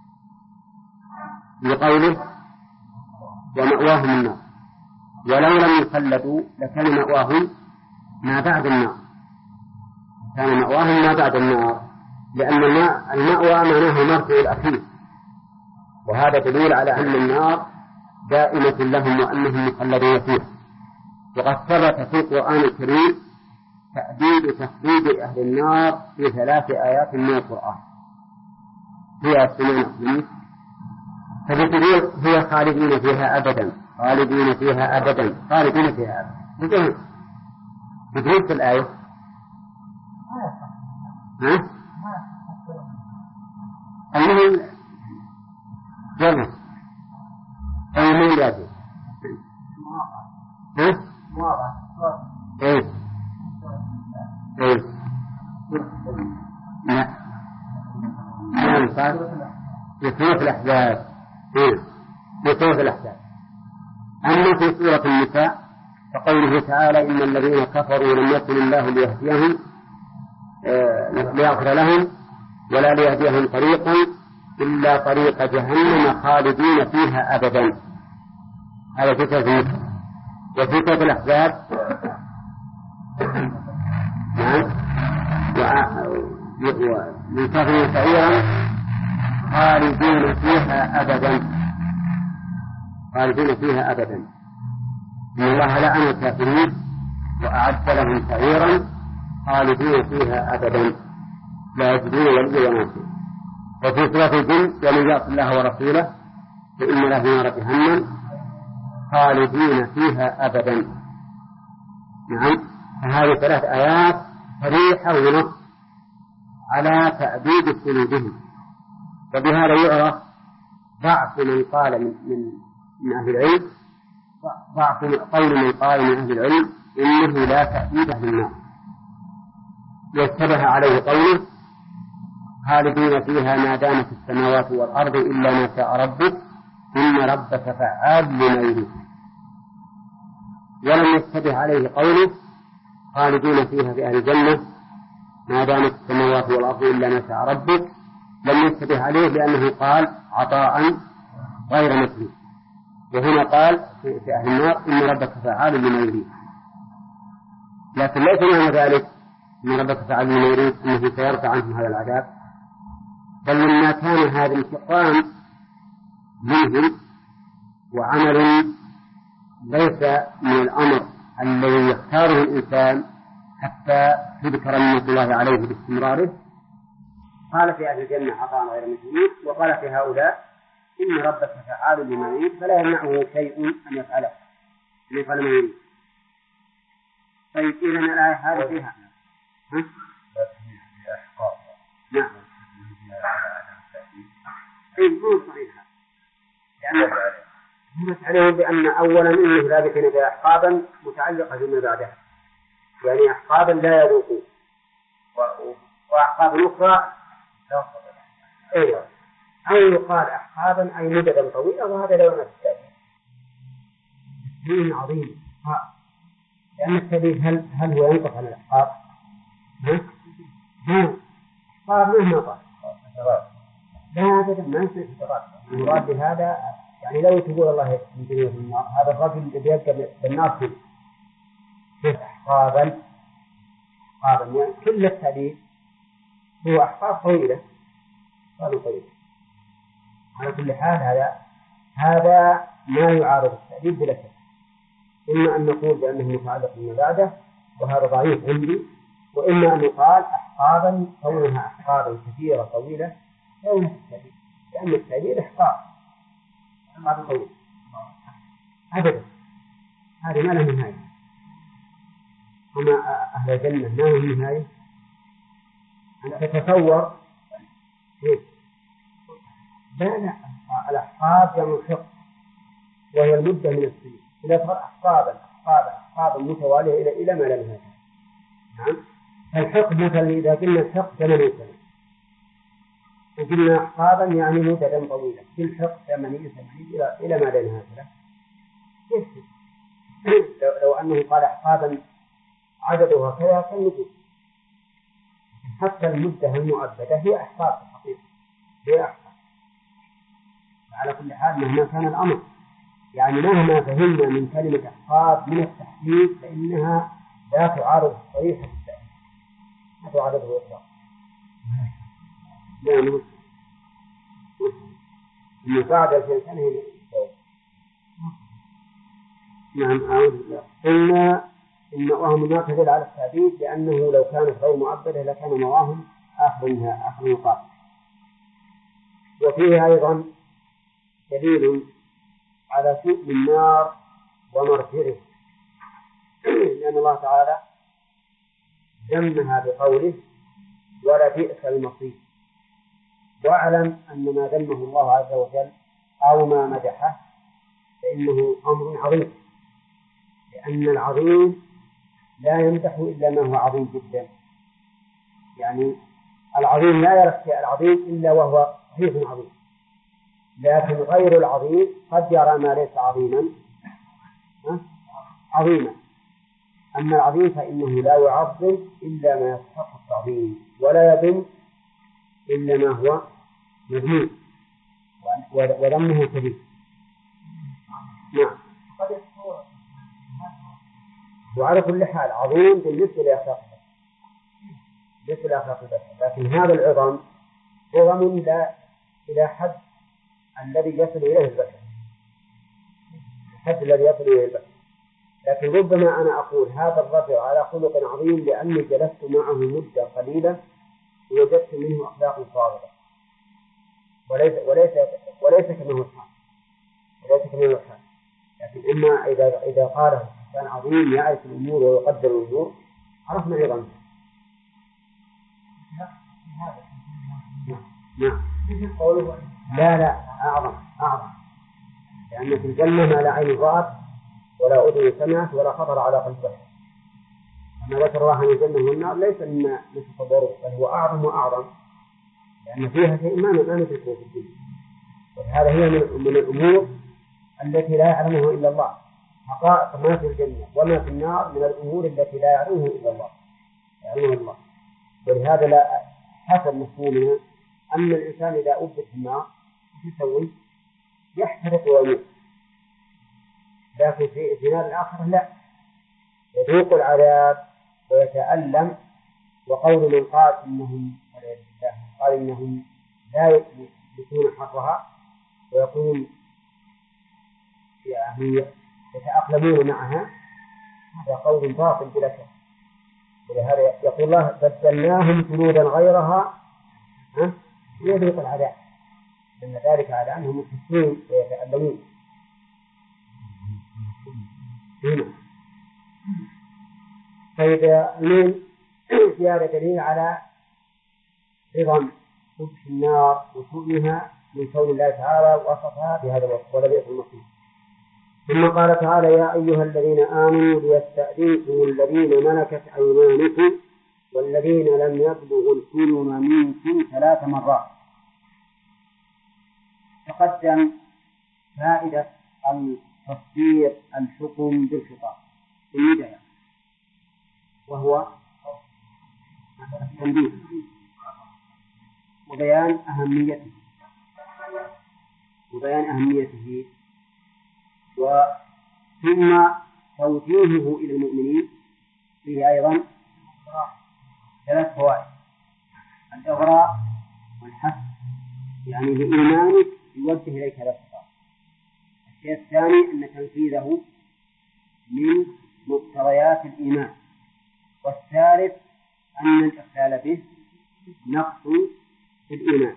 C: بقوله ومأواهم النار، ولو لم يخلدوا لكان مأواهم ما بعد النار، كان مأواهم ما بعد النار، لأن المأوى معناه المرجع الأخير، وهذا دليل على أن النار دائمة لهم وأنهم مخلدون فيها. وقد ثبت في القرآن الكريم تحديد أهل النار في 3 آيات من القرآن فيها 8 أقليم، فبتقول هي خالدين فيها أبدا خالدين فيها أبدا خالدين فيها أبدا. بدون في الآية المهم جمع أي من يأتي إيه إيه لا في الأحزاب في سورة الأحزاب. أما في سورة النساء فقوله تعالى إن الذين كفروا لم يكن الله ليهديهم ليغفر لهم ولا ليهديهم طريقا إلا طريق جهنم خالدين فيها أبدا. هذا في سورة النساء. وفي سورة الأحزاب وينتهي سعيرا خالدين فيها أبدا خالدين فيها أبدا. إن الله لعن الكافرين وأعد لهم سعيرا خالدين فيها أبدا لا يجدون وليا ولا نصيرا. وفي سورة الجن ومن يعص الله ورسوله فإن له نار جهنم خالدين فيها أبدا. نعم. فهذه 3 آيات صريحة ونص على تأبيد خلودهم. وبهذا يعرف ضعف من قال من أهل العلم، ضعف قول من قال من أهل العلم إنه لا تأبيد للنار، يشتبه عليه قوله خالدين فيها ما دامت السماوات والأرض إلا ما شاء ربك إن ربك فعال لما يريد. ولم يشتبه عليه قوله خالدين فيها في أهل الجنة ما دامت السماوات والأرض إلا ما شاء ربك، لم يشتبه عليه لأنه قال عطاء غير مثلي. وهنا قال في أهل النار إن ربك فعال لما يريد، لكن ليس معنى ذلك إن ربك فعال لما يريد أنه سيرفع عنهم هذا العذاب، بل لما كان هذا انتقام منهم وعمل ليس من الأمر الذي يختاره الإنسان حتى تذكر نعمة الله عليه باستمراره، قال في أهل الجنة عطاء غير مثلي، وقال في هؤلاء إن ربك فعال لما يريد فلا يمنعه شيء أن يفعله ليفعل ما يريد. طيب إذا الآية هذه فيها نعم أي مو صحيحة، لأن همت عليهم بأن أولا إنه لابثين فيها أحقابا متعلقة بما بعدها، يعني أحقابا لا يذوقون، وأحقاب أخرى أيضا، أو يقال أحقابا أي مددا طويلة، وهذا لا ينافي التأبيد. دين عظيم لأن التأبيد هل هو ينقص على الأحقاب؟ أحقاب مهما قال لا أبدا ما يصير فترات. المراد بهذا يعني لو تقول الله يجريه في النار، هذا الرجل الذي يبقى بالنار فيه أحقابا يعني كل التأبيد هو أحقاب طويلة على كل حال. هذا ما يعارض التأبيد بلا شك. إما أن نقول بأنه متعلق بما بعده وهذا ضعيف عندي، وإما أن يقال أحقابا كونها أحقابا كثيرة طويلة لا ينافي التأبيد، لأن التأبيد أحقاب طويلة أبدا، هذه ما له نهاية. وما أهل الجنة ما له نهاية. أن تتصور لا الأحقاب جمع الحق وهي المدة من السنين، إذا صار أحقابا متوالية إلى ما لا نهاية. نعم. الحق مثلا إذا قلنا الحق 8 سنة وقلنا أحقابا يعني مدة طويلة، كل حق 80 إلى ما لا نهاية له. لو أنه قال أحقابا عددها كذا كان نقول حتى المدة المؤبدة هي أحقاب في الحقيقة، هي أحقاب. على كل حال مهما كان الأمر، يعني مهما فهمنا من كلمة أحقاب من التحديد فإنها لا تعارض صريحة التأكيد، هذا عدده إطلاق. لا المساعدة في الإنسان هي نعم أعوذ بالله. قلنا إن وهم النار تدل على التعبيد لأنه لو كانت غير معبدة لكان مواهم آخر النقاط. وفيه أيضا دليل على سوء النار ومرجعه، لأن الله تعالى ذمها بقوله ولبئس المصير. واعلم أن ما ذمه الله عز وجل أو ما مدحه فإنه أمر عظيم، لأن العظيم لا يمدح إلا ما هو عظيم جدا. يعني العظيم لا يرى العظيم إلا وهو صحيح عظيم، لكن غير العظيم قد يرى ما ليس عظيما عظيما. أما العظيم فإنه لا يعظم إلا ما يستحق التعظيم، ولا يذم إلا ما هو مذموم وذمه كبير. نعم. وعلى كل حال عظيم بالنسبة لأخلاق البشر، لكن هذا العظم عظم لا إلى حد الذي يصل إليه البشر، لكن ربما أنا أقول هذا الرجل على خلق عظيم لأني جلست معه مدة قليلة ووجدت منه أخلاق فاضلة، وليس كما هو الحال. لكن إما إذا قاله كان عظيم يعرف الأمور ويقدر الأمور عرفنا عظمه. نعم. لا أعظم، لأن في الجنة ما لا عين رأت ولا أذن سمعت ولا خطر على قلب بشر. أما ذكر الله عن الجنة والنار ليس مما نتصوره، بل هو أعظم لأن فيها شيء ما ندركه في الدنيا، وهذا هي من الأمور التي لا يعلمها إلا الله. حقائق ما في الجنة وما في النار من الأمور التي لا يعلمها إلا الله، يعلمها الله. ولهذا لا حسب مفهومنا أن الإنسان إذا أوجد في النار يسوي يحترق ويموت، لكن في نار الآخرة لا، يذوق العذاب ويتألم. وقول من قال إنهم لا يكون حرها ويكون يعني يتأقلمون معها، هذا قول باطل بلا شك. ولهذا يقول الله بدلناهم جلودا غيرها ليذوقوا العذاب، لأن ذلك على أنهم يحسون ويتألمون. فإذا من زيادة دليل على عظم قدس النار وسوءها من كون الله تعالى وصفها بهذا الوصف ولبئس المصير. ثم قال تعالى يا أيها الذين آمنوا ليستأذنكم الذين ملكت أيمانكم والذين لم يبلغوا الحلم منكم 3 مرات. تقدم فائدة تصدير الحكم بالخطاب في البداية، وهو التنبيه وبيان أهميته ثم توجيهه إلى المؤمنين فيه أيضا 3 فوائد: الإغراء والحث، يعني بإيمانك يوجه إليك هذا الخطاب. الشيء الثاني أن تنفيذه من مقتضيات الإيمان. والثالث أن الإخلال به نقص في الإيمان.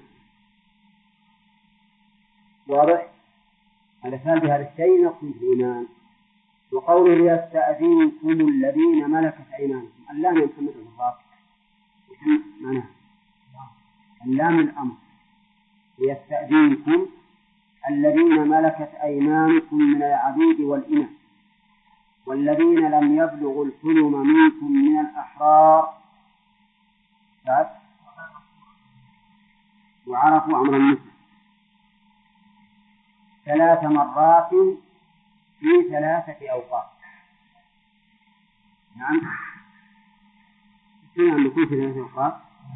C: واضح؟ الإخلال بهذا الشيء نقص في الإيمان. وقوله ليستأذنكم الذين ملكت أيمانكم، اللام يا محمد الفاضل معناها اللام الأمر، ليستأذنكم الذين ملكت أيمانكم من العبيد والإماء والذين لم يبلغوا الحلم منكم من الأحرار وعرفوا أمر النساء 3 مرات في 3 أوقات. نعم، أن يكون في 3 أوقات،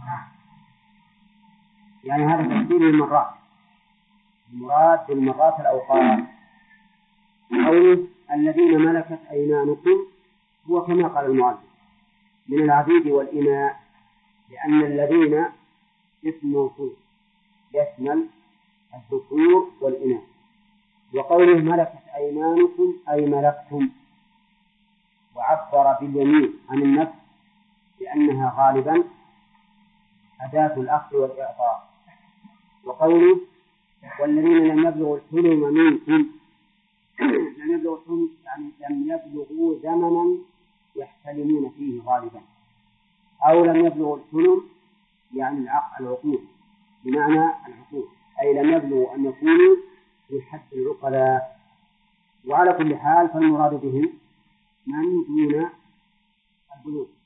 C: يعني هذا تفسير المرات، المراد بالمرات الأوقات. قوله الذين ملكت أيمانكم هو كما قال المؤلف من العبيد والإماء،
A: لأن الذين اسم موصول يشمل الذكور والإناث. وقوله ملكت أيمانكم أي ملكتم، وعبر باليمين عن النفس لأنها غالبا أداة الأخذ والإعطاء. وقوله والذين لم يبلغوا الحلم منكم، لم يبلغوا الحلم يعني لم يبلغوا زمنا يحتلمون فيه غالبا، أو لم يبلغوا الحلم يعني العقول بمعنى العقول، أي لم يبلغوا أن يكونوا في حد العقلاء. وعلى كل حال فالمراد بهم من دون البلوغ.